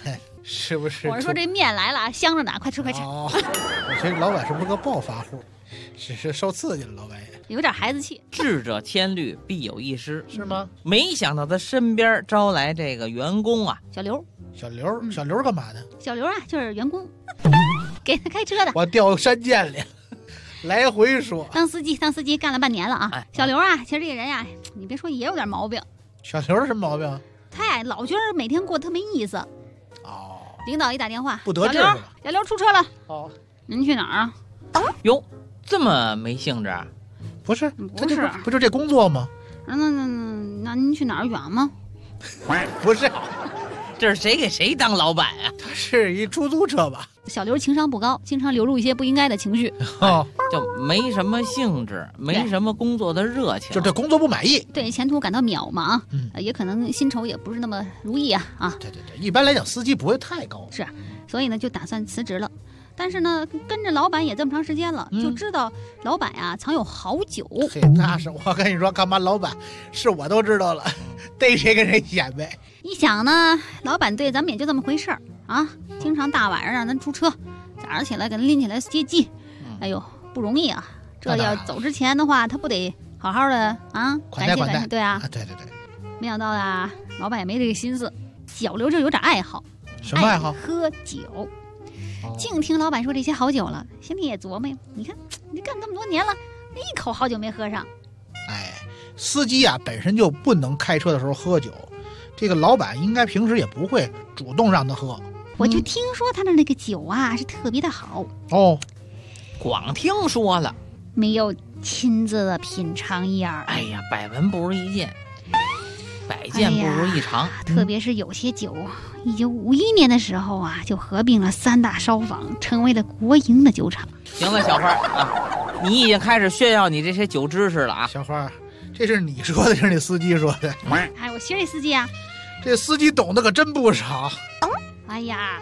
是不是？ 我是说这面来了，香着呢，快吃快吃。 哦，我觉得老板是不是个暴发户？是受刺激了，老板也有点孩子气。 智者千虑，必有一失， 是吗？ 没想到他身边招来这个员工啊， 小刘。 小刘干嘛的？ 小刘啊，就是员工，给他开车的。 我掉山涧里了，来回说。 当司机干了半年了啊。小刘啊，其实这个人呀，你别说也有点毛病。 小刘是什么毛病？ 他呀，老觉得每天过得特没意思。 哦。 领导一打电话， 不得志。 小刘出车了。 哦。 您去哪儿啊？ 哟，这么没兴致啊？ 不是，不就这工作吗？ 那您去哪儿远吗？ 不是， 这是谁给谁当老板啊？ 他是一出租车吧？ 小刘情商不高，经常流露一些不应该的情绪， 就没什么兴致，没什么工作的热情， 就对工作不满意， 对前途感到渺茫，也可能薪酬也不是那么如意啊。 对，一般来讲司机不会太高， 是，所以呢就打算辞职了。但是呢，跟着老板也这么长时间了，就知道老板呀藏有好酒。 嘿，那是我跟你说，干嘛老板是我都知道了，逮谁跟谁显摆。 一想呢，老板对咱们也就这么回事儿啊，经常大晚上让咱出车，早上起来给他拎起来接机，哎呦不容易啊。这要走之前的话，他不得好好的啊， 款待。 对啊， 对。 没想到啊，老板也没这个心思。小刘就有点爱好， 什么爱好？ 喝酒。净听老板说这些好酒了，心里也琢磨呀，你看你干这么多年了，一口好酒没喝上。 哎，司机啊本身就不能开车的时候喝酒，这个老板应该平时也不会主动让他喝。 我就听说他的那个酒啊是特别的好哦， 光听说了， 没有亲自的品尝一二。 哎呀，百闻不如一见，百见不如一尝。 特别是有些酒，1951年的时候啊，就合并了3大烧坊，成为了国营的酒厂。 行了，小花啊，你已经开始炫耀你这些酒知识了啊。 小花，这是你说的，是你司机说的。 哎，我学这司机啊， 这司机懂得可真不少。 哎呀，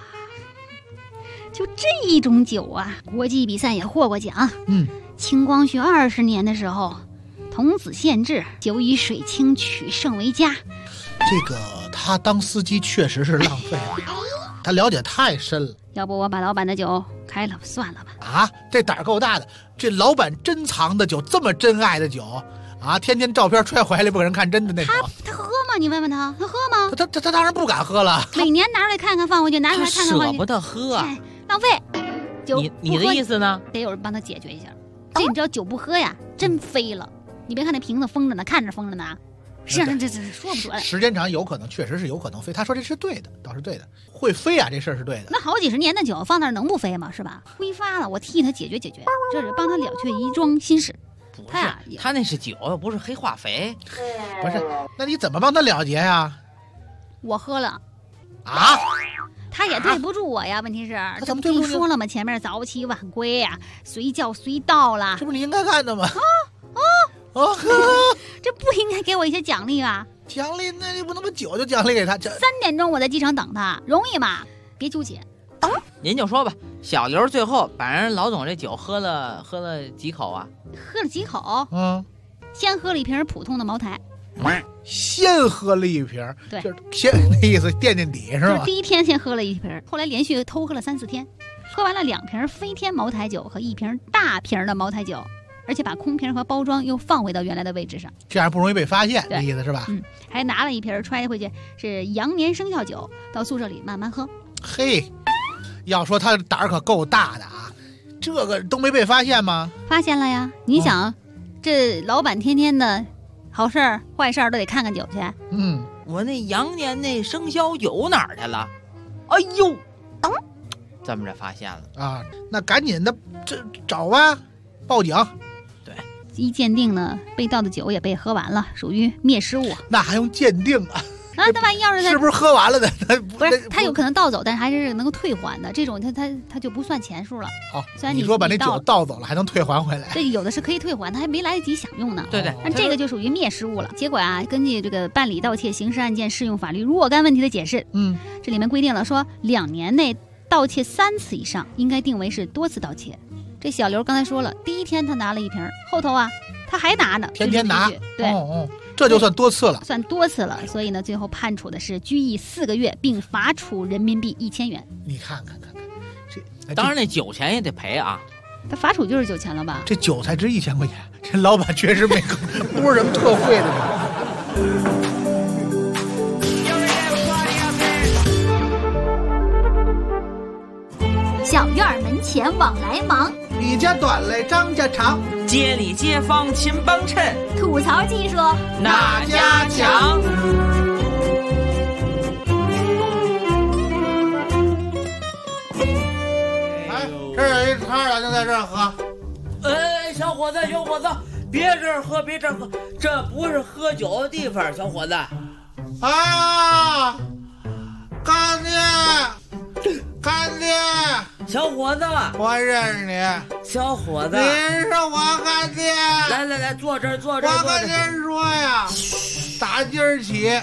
就这一种酒啊，国际比赛也获过奖。清光绪20年的时候，童子献制，酒以水清取胜为佳。 这个他当司机确实是浪费了，他了解太深了。 要不我把老板的酒开了算了吧？ 啊，这胆儿够大的！这老板珍藏的酒，这么珍爱的酒啊，天天照片揣怀里不给人看真的那种。 他喝吗？你问问他喝吗？ 他当然不敢喝了。 每年拿出来看看，放回去，拿出来看看，放回去。 舍不得喝啊， 浪费。酒你的意思呢？ 得有人帮他解决一下。这你知道酒不喝呀，真飞了。你别看那瓶子封着呢，看着封着呢。是啊，这说不准。 时间长有可能，确实是有可能飞。他说这是对的，倒是对的，会飞啊，这事儿是对的。 那好几十年的酒放那儿能不飞吗？是吧？挥发了，我替他解决，这是帮他了却一桩心事。 他呀，他那是酒，又不是黑化肥。 不是，那你怎么帮他了结呀？ 我喝了。 啊？ 他也对不住我呀。问题是， 他怎么对不住？ 说了吗？前面早起晚归呀，随叫随到了， 这不是你应该干的吗？ 这不应该给我一些奖励啊？ 奖励？那你不能把酒就奖励给他？3 点钟我在机场等他，容易吗？别纠结。 您就说吧，小刘最后把人老总这酒喝了几口啊？ 喝了几口？先喝了一瓶普通的茅台。 先喝了一瓶， 对， 就是先那意思垫底是吧？ 就是第一天先喝了一瓶，后来连续偷喝了3、4天，喝完了2瓶飞天茅台酒和1瓶大瓶的茅台酒，而且把空瓶和包装又放回到原来的位置上， 这样不容易被发现，这意思是吧？ 还拿了1瓶揣回去，是羊年生肖酒，到宿舍里慢慢喝。 嘿，要说他胆儿可够大的啊，这个都没被发现吗？ 发现了呀！你想，这老板天天的好事儿坏事儿都得看看酒去。 我那羊年那生肖酒哪儿去了？哎呦，这么着发现了啊！那赶紧的这找啊，报警。 对， 一鉴定呢，被盗的酒也被喝完了，属于灭失物。 那还用鉴定啊？ 那万一要是不是喝完了的？ 不是，他有可能盗走，但是还是能够退还的。这种他就不算钱数了。虽然你说把那酒盗走了，还能退还回来？ 这有的是可以退还，他还没来得及享用呢。 对， 但这个就属于灭失物了。结果啊，根据这个办理盗窃刑事案件适用法律若干问题的解释，这里面规定了说，2年内盗窃3次以上，应该定为是多次盗窃。这小刘刚才说了，第一天他拿了1瓶，后头啊他还拿呢， 天天拿。 对。 这就算多次了， 算多次了。所以呢，最后判处的是拘役4个月，并罚处人民币1000元。 你看，这当然那酒钱也得赔啊。 他罚处就是酒钱了吧？ 这酒才值1000块钱，这老板确实没坑，不是什么特惠的。 小院门前往来忙， 李家短嘞张家长， 街里街坊勤帮衬， 吐槽技术哪家强？ 这有一摊儿，就在这儿喝。 小伙子，别这儿喝，这不是喝酒的地方，小伙子。 啊，干爹， 小伙子， 我认识你。 小伙子， 你是我干爹。 来，坐这儿。 我跟您说呀，打今儿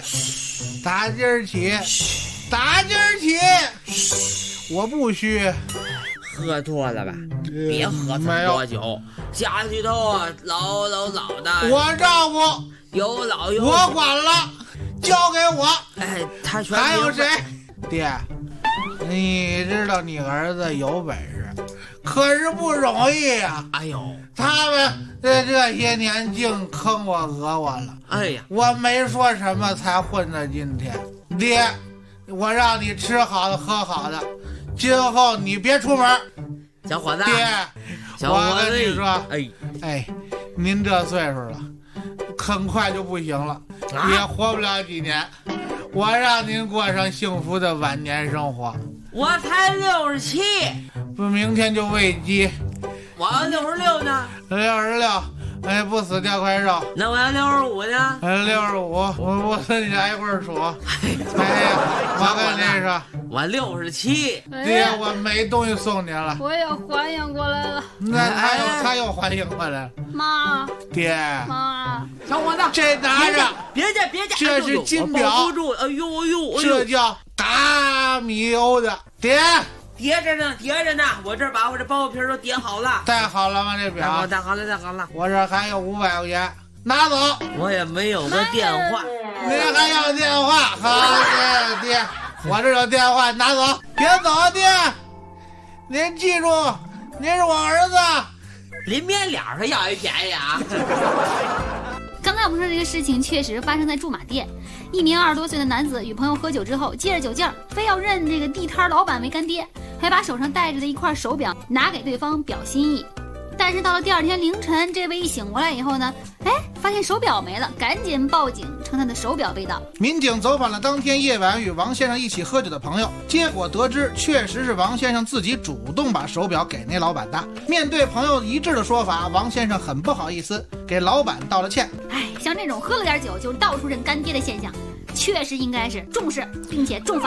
起，我不虚。 喝多了吧？别喝这么多酒，家里头啊老的， 我照顾， 有老有我管了，交给我。 他全还有谁？爹，你知道你儿子有本事，可是不容易呀。 哎呦， 他们这些年净坑我讹我了。 哎呀， 我没说什么才混到今天。爹，我让你吃好的喝好的，今后你别出门。 小伙子， 爹，我跟你说， 哎， 您这岁数了，很快就不行了，也活不了几年。我让您过上幸福的晚年生活。 我才67， 不，明天就喂鸡。 我要66呢 ？66，不死掉块肉。 那我要65呢 ？65，我跟你俩一块儿数。我跟你说， 我67。 爹，我没东西送您了。 我也反应过来了。 那他又反应过来了。 妈， 爹， 妈， 小伙子， 这拿着， 别介， 这是金表， 保不住。哎呦， 这叫达米欧的。爹。 叠着呢，我这把我这包皮都叠好了。 戴好了吗？这表戴好了。 我这还有500块钱，拿走。 我也没有个电话。 您还要电话？好，爹，我这有电话，拿走。别走啊，爹！您记住，您是我儿子。 临面脸上要一便宜啊！ 刚才我们说这个事情确实发生在驻马店，一名20多岁的男子与朋友喝酒之后，借着酒劲儿，非要认这个地摊老板为干爹，还把手上戴着的一块手表拿给对方表心意。但是到了第2天凌晨，这位一醒过来以后呢，发现手表没了，赶紧报警称他的手表被盗。 民警走访了当天夜晚与王先生一起喝酒的朋友，结果得知确实是王先生自己主动把手表给那老板的。面对朋友一致的说法，王先生很不好意思，给老板道了歉。 像这种喝了点酒就到处认干爹的现象，确实应该是重视并且重罚。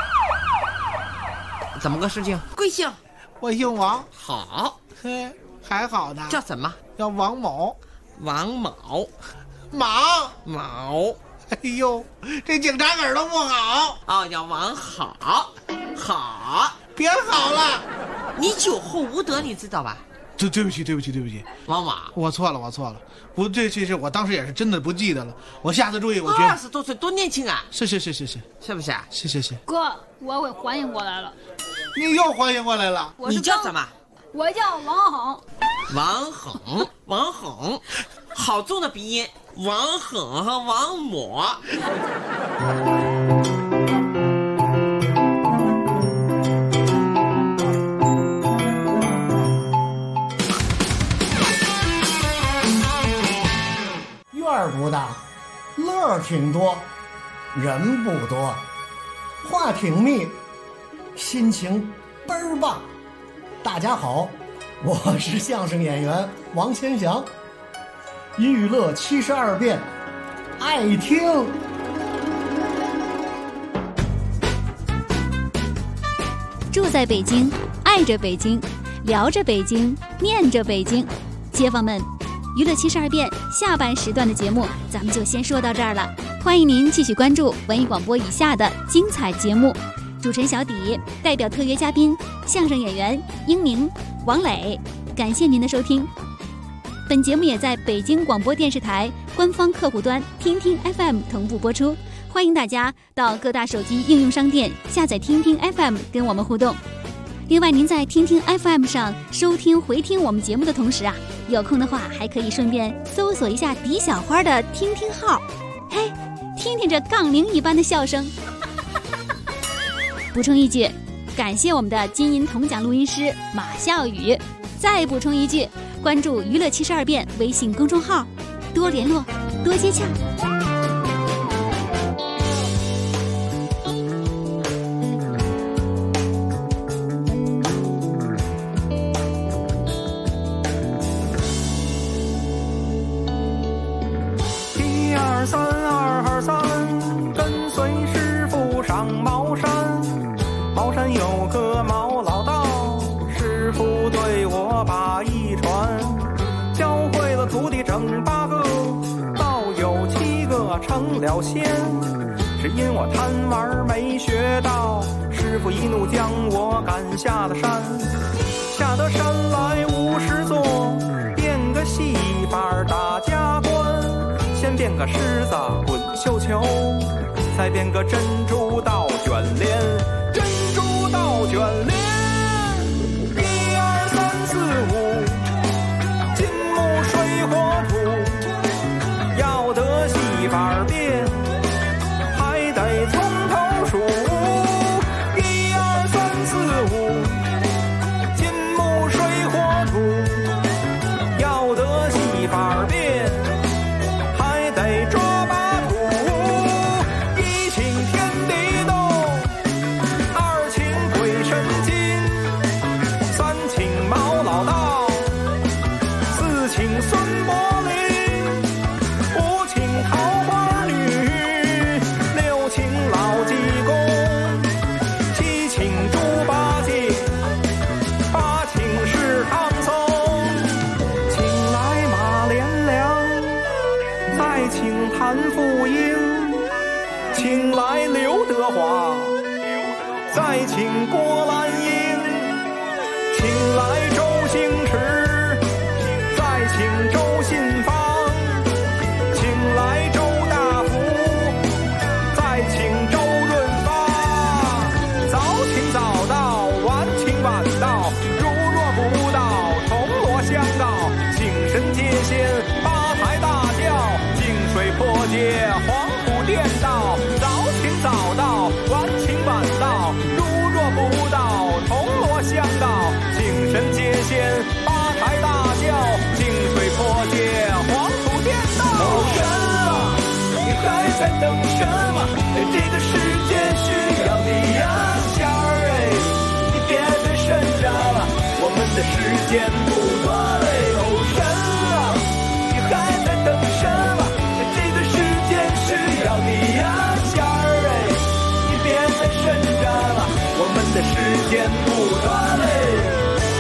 怎么个事情？贵姓？ 我姓王。 好， 还好呢。 叫什么？ 叫王某。 王某。 某。哎呦，这警察耳朵不好。 哦，叫王好。 别好了， 你酒后无德，你知道吧？ 对不起， 王某， 我错了。不，这我当时也是真的不记得了，我下次注意。我觉得20多岁多年轻啊！ 是， 是不是？ 是。 哥，我反应过来了。 你又反应过来了？ 你叫什么？ 我叫王恒。 王恒，好重的鼻音。王恒和王某。 院儿不大，乐儿挺多，人不多，话挺密，心情倍儿棒。大家好，我是相声演员王千祥，娱乐72变，爱听。 住在北京，爱着北京，聊着北京，念着北京，街坊们。娱乐72变下半时段的节目咱们就先说到这儿了，欢迎您继续关注文艺广播以下的精彩节目。主持人小底代表特约嘉宾相声演员英明、王磊，感谢您的收听。 本节目也在北京广播电视台官方客户端听听 FM 同步播出，欢迎大家到各大手机应用商店下载听听 FM 跟我们互动。另外，您在听听 FM 上收听回听我们节目的同时啊，有空的话还可以顺便搜索一下狄小花的听听号，嘿，听听这杠铃一般的笑声。补充一句，感谢我们的金银铜奖录音师马笑宇。再补充一句，关注娱乐72变微信公众号，多联络，多接洽。 跟随师傅上茅山，茅山有个毛老道，师傅对我把一传，教会了徒弟整8个，道有7个成了仙。只因我贪玩没学到，师傅一怒将我赶下了山。下得山来50座，变个戏法打家官，先变个狮子滚绣球，再变个珍珠倒卷帘，珍珠倒卷帘，1、2、3、4、5，金木水火土，要得戏法变，还得从头数。1、2、3、4、5，金木水火土，要得戏法变，还得抓把土。1请天地动，2请鬼神经，3请毛老道，4请孙伯龄，5请桃花女，6请老济公，7请猪八戒，8请是唐僧，请来马连良，再请谭富英，请来刘德华，再请郭兰英，请来周星驰，再请周信芳，请来周大福，再请周润发。早请早到，晚请晚到，如若不到，铜锣相告，请神接仙，八抬大轿，净水破街，黄土颠倒。早请早到，晚请晚到，如若不到，铜锣相告，请神接仙，八抬大轿，净水破街，黄土颠倒。哦神啊，你还在等什么？这个世界需要你呀，仙儿哎，你别再神着了，我们的时间不多嘞。哦神啊，你还在等什么？这个世界需要你呀，仙儿哎，你别再神着了，我们的时间不多嘞。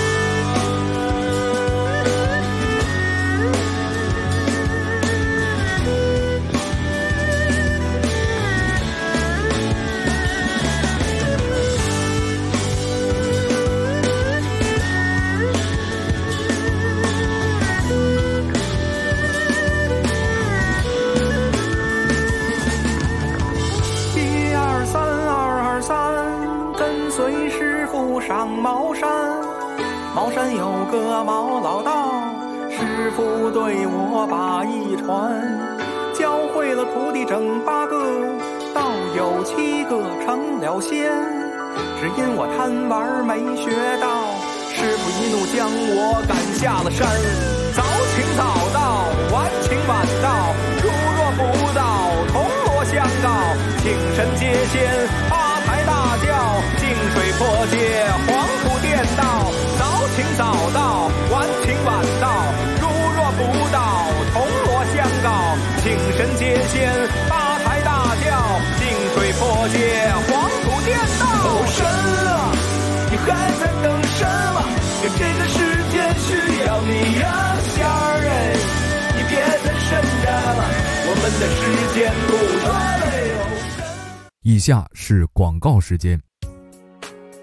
上茅山，茅山有个毛老道，师傅对我把一传，教会了徒弟整8个，道有7个成了仙。只因我贪玩没学到，师傅一怒将我赶下了山。早请早到，晚请晚到，如若不到，铜锣相告，请神接仙，八抬大轿，净水破街，黄土颠倒。早请早到，晚请晚到，如若不到，铜锣相告，请神接仙，八抬大轿，净水破街，黄土颠倒。哦神啊，你还在等什么？这个世界需要你呀，仙儿哎，你别再神着了，我们的时间不多嘞。 以下是广告时间。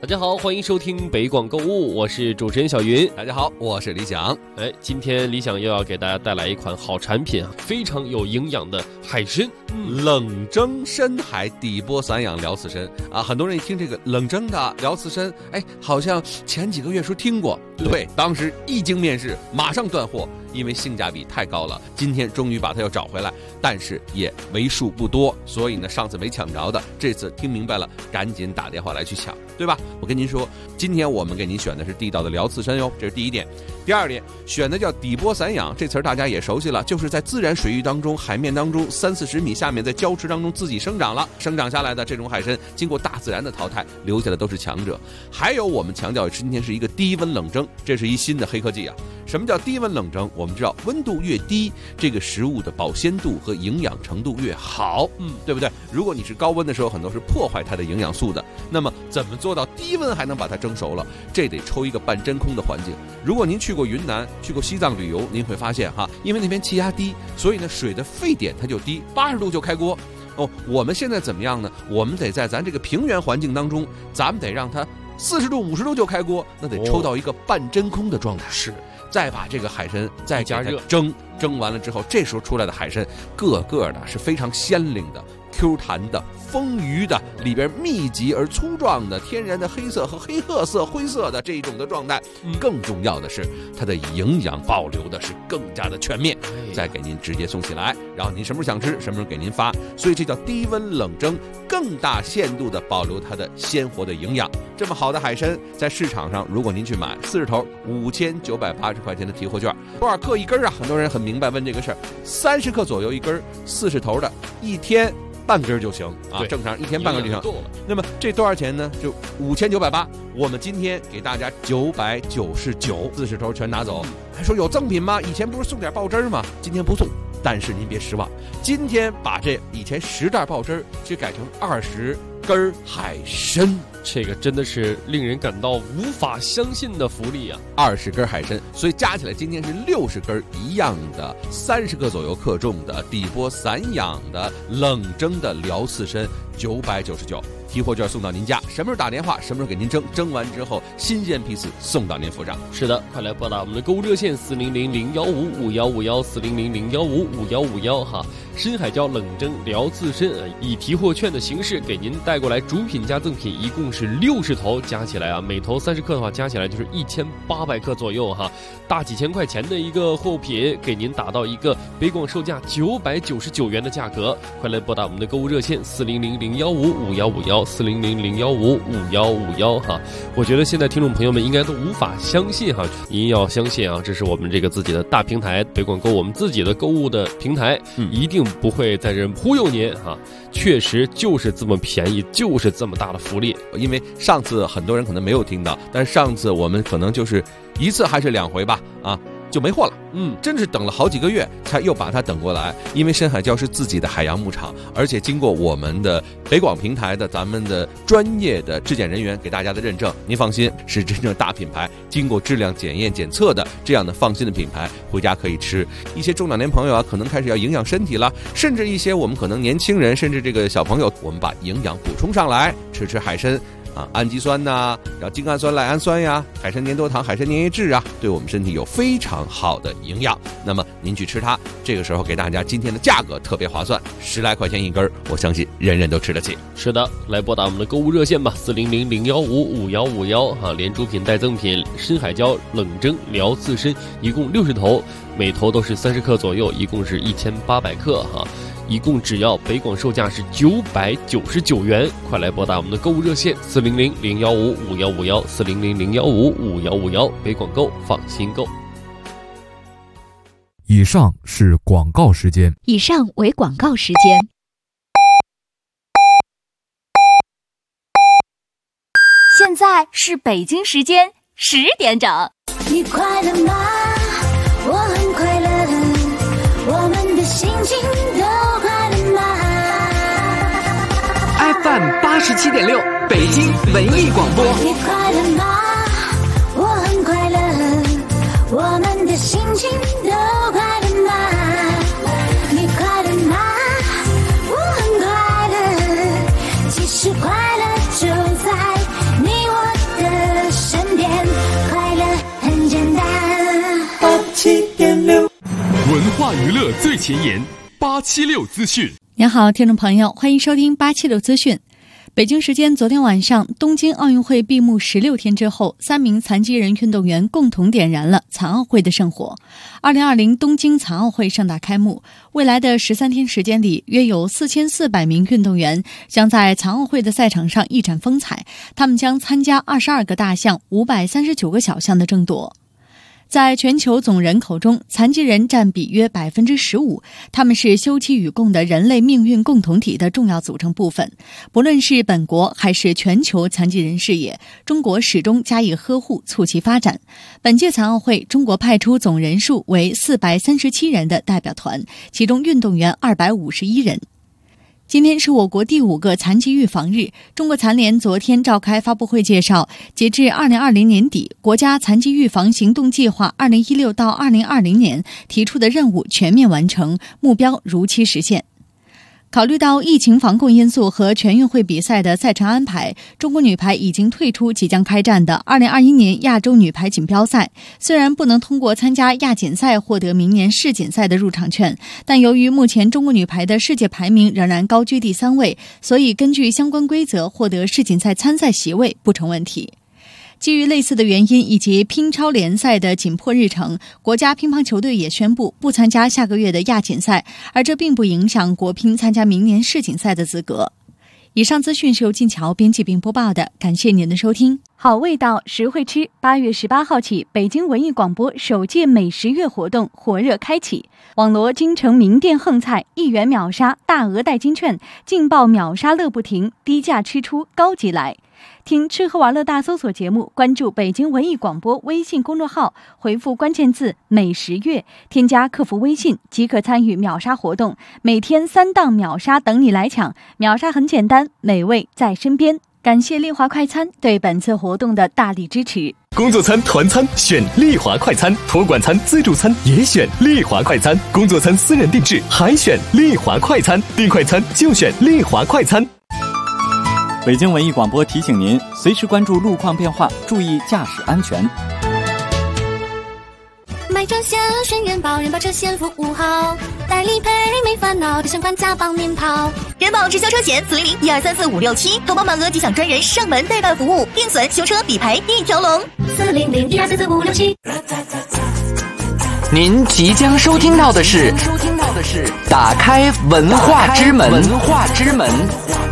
大家好，欢迎收听北广购物，我是主持人小云。 大家好，我是李想。 今天李想又要给大家带来一款好产品，非常有营养的海参， 冷蒸深海底波散养辽刺参啊！很多人一听这个冷蒸的辽刺参，好像前几个月说听过，对，当时一经面世，马上断货，因为性价比太高了。今天终于把它又找回来，但是也为数不多，所以呢，上次没抢着的，这次听明白了，赶紧打电话来去抢，对吧？我跟您说，今天我们给您选的是地道的辽刺参哟，这是第一点。第二点，选的叫底波散养，这词儿大家也熟悉了，就是在自然水域当中、海面当中30-40米下面，在礁池当中自己生长下来的这种海参，经过大自然的淘汰，留下的都是强者。还有我们强调今天是一个低温冷蒸，这是一新的黑科技啊。什么叫低温冷蒸？我们知道温度越低，这个食物的保鲜度和营养程度越好，对不对？如果你是高温的时候，很多是破坏它的营养素的。那么怎么做到低温还能把它蒸熟了？这得抽一个半真空的环境。如果您去过云南、去过西藏旅游，您会发现因为那边气压低，所以呢水的沸点它就低，80度就开锅。我们现在怎么样呢？我们得在咱这个平原环境当中，咱们得让它40度、50度就开锅，那得抽到一个半真空的状态。是。再把这个海参再加热蒸完了之后，这时候出来的海参个个的是非常鲜灵的、Q 弹的、丰腴的，里边密集而粗壮的天然的黑色和黑褐色、灰色的这一种的状态。更重要的是，它的营养保留的是更加的全面，再给您直接送起来，然后您什么时候想吃，什么时候给您发。所以这叫低温冷蒸，更大限度的保留它的鲜活的营养。这么好的海参，在市场上如果您去买40头，5980块钱的提货券，多少克一根啊？很多人很明白问这个事儿，30克左右一根，40头的，一天半根就行啊，正常一天半根就行。那么这多少钱呢？就5980，我们今天给大家999，40头全拿走。还说有赠品吗？以前不是送点爆汁吗？今天不送，但是您别失望，今天把这以前10袋爆汁去改成20根海参。 这个真的是令人感到无法相信的福利啊 ！20根海参，所以加起来今天是60根一样的30克左右克重的底波散养的冷蒸的辽刺参，999。提货券送到您家，什么时候打电话，什么时候给您蒸完之后，新鲜批次送到您府上。 是的，快来拨打我们的购物热线400-015-5151，400-015-5151哈。深海椒冷蒸辽刺参，以提货券的形式给您带过来，主品加赠品一共是60头，加起来啊，每头30克的话，加起来就是1800克左右哈，大几千块钱的一个货品，给您打到一个北广售价999元的价格。快来拨打我们的购物热线400-015-5151，400-015-5151哈。我觉得现在听众朋友们应该都无法相信哈，您要相信啊，这是我们这个自己的大平台北广购，我们自己的购物的平台，一定不会在这忽悠您哈。确实就是这么便宜，就是这么大的福利。 因为上次很多人可能没有听到，但是上次我们可能就是1次还是2回吧就没货了。真是等了好几个月才又把它等过来。因为深海礁是自己的海洋牧场，而且经过我们的北广平台的咱们的专业的质检人员给大家的认证，您放心，是真正大品牌，经过质量检验检测的这样的放心的品牌，回家可以吃。一些中老年朋友啊，可能开始要营养身体了，甚至一些我们可能年轻人，甚至这个小朋友，我们把营养补充上来，吃海参氨基酸呐，然后精氨酸、赖氨酸呀，海参粘多糖、海参粘液质啊，对我们身体有非常好的营养。那么您去吃它，这个时候给大家今天的价格特别划算，10来块钱一根，我相信人人都吃得起。 是的，来拨打我们的购物热线吧，400-015-5151哈，连主品带赠品，深海礁冷蒸辽刺参，一共60头，每头都是30克左右，一共是1800克哈。一共只要北广售价是999元，快来拨打我们的购物热线400-015-5151，400-015-5151，北广购放心购。 以上是广告时间。 以上为广告时间。 现在是北京时间10点整。 你快乐吗？我很快乐，我们的心情都快乐吗 ？FM 87.6，北京文艺广播。 你快乐吗？我很快乐，我们的心情都快乐吗？你快乐吗？我很快乐，其实快乐就在你我。 化娱乐最前沿，876资讯。 您好，听众朋友，欢迎收听876资讯。北京时间昨天晚上，东京奥运会闭幕16天之后，3名残疾人运动员共同点燃了残奥会的圣火。2020东京残奥会盛大开幕，未来的13天时间里，约有4400名运动员将在残奥会的赛场上一展风采，他们将参加22个大项、539个小项的争夺。在全球总人口中，残疾人占比约15%，他们是休戚与共的人类命运共同体的重要组成部分。不论是本国还是全球残疾人事业，中国始终加以呵护，促其发展。本届残奥会，中国派出总人数为437人的代表团，其中运动员251人。今天是我国第5个残疾预防日。中国残联昨天召开发布会介绍，截至2020年底，国家残疾预防行动计划2016到2020年提出的任务全面完成，目标如期实现。考虑到疫情防控因素和全运会比赛的赛程安排，中国女排已经退出即将开战的2021年亚洲女排锦标赛。虽然不能通过参加亚锦赛获得明年世锦赛的入场券，但由于目前中国女排的世界排名仍然高居第3位，所以根据相关规则获得世锦赛参赛席位不成问题。基于类似的原因以及乒超联赛的紧迫日程，国家乒乓球队也宣布不参加下个月的亚锦赛，而这并不影响国乒参加明年世锦赛的资格。以上资讯是由静桥编辑并播报的，感谢您的收听。好味道，实惠吃。8月18号起，北京文艺广播首届美食月活动火热开启，网罗京城名店横菜，1元秒杀，大额代金券，劲爆秒杀乐不停，低价吃出高级来。听吃喝玩乐大搜索节目，关注北京文艺广播微信公众号，回复关键字美食月，添加客服微信即可参与秒杀活动，每天3档秒杀等你来抢。秒杀很简单，美味在身边。感谢丽华快餐对本次活动的大力支持。 工作餐、团餐选丽华快餐，托管餐、自助餐也选丽华快餐，工作餐私人定制还选丽华快餐，订快餐就选丽华快餐。 北京文艺广播提醒您，随时关注路况变化，注意驾驶安全。 买车险选人保，人保车险服务好，代理赔没烦恼，的相关家帮您跑。 人保直销车险400-1234567，投保满额即享专人上门代办服务，定损、修车、理赔一条龙。 400-1234567。 您即将收听到的是打开文化之门。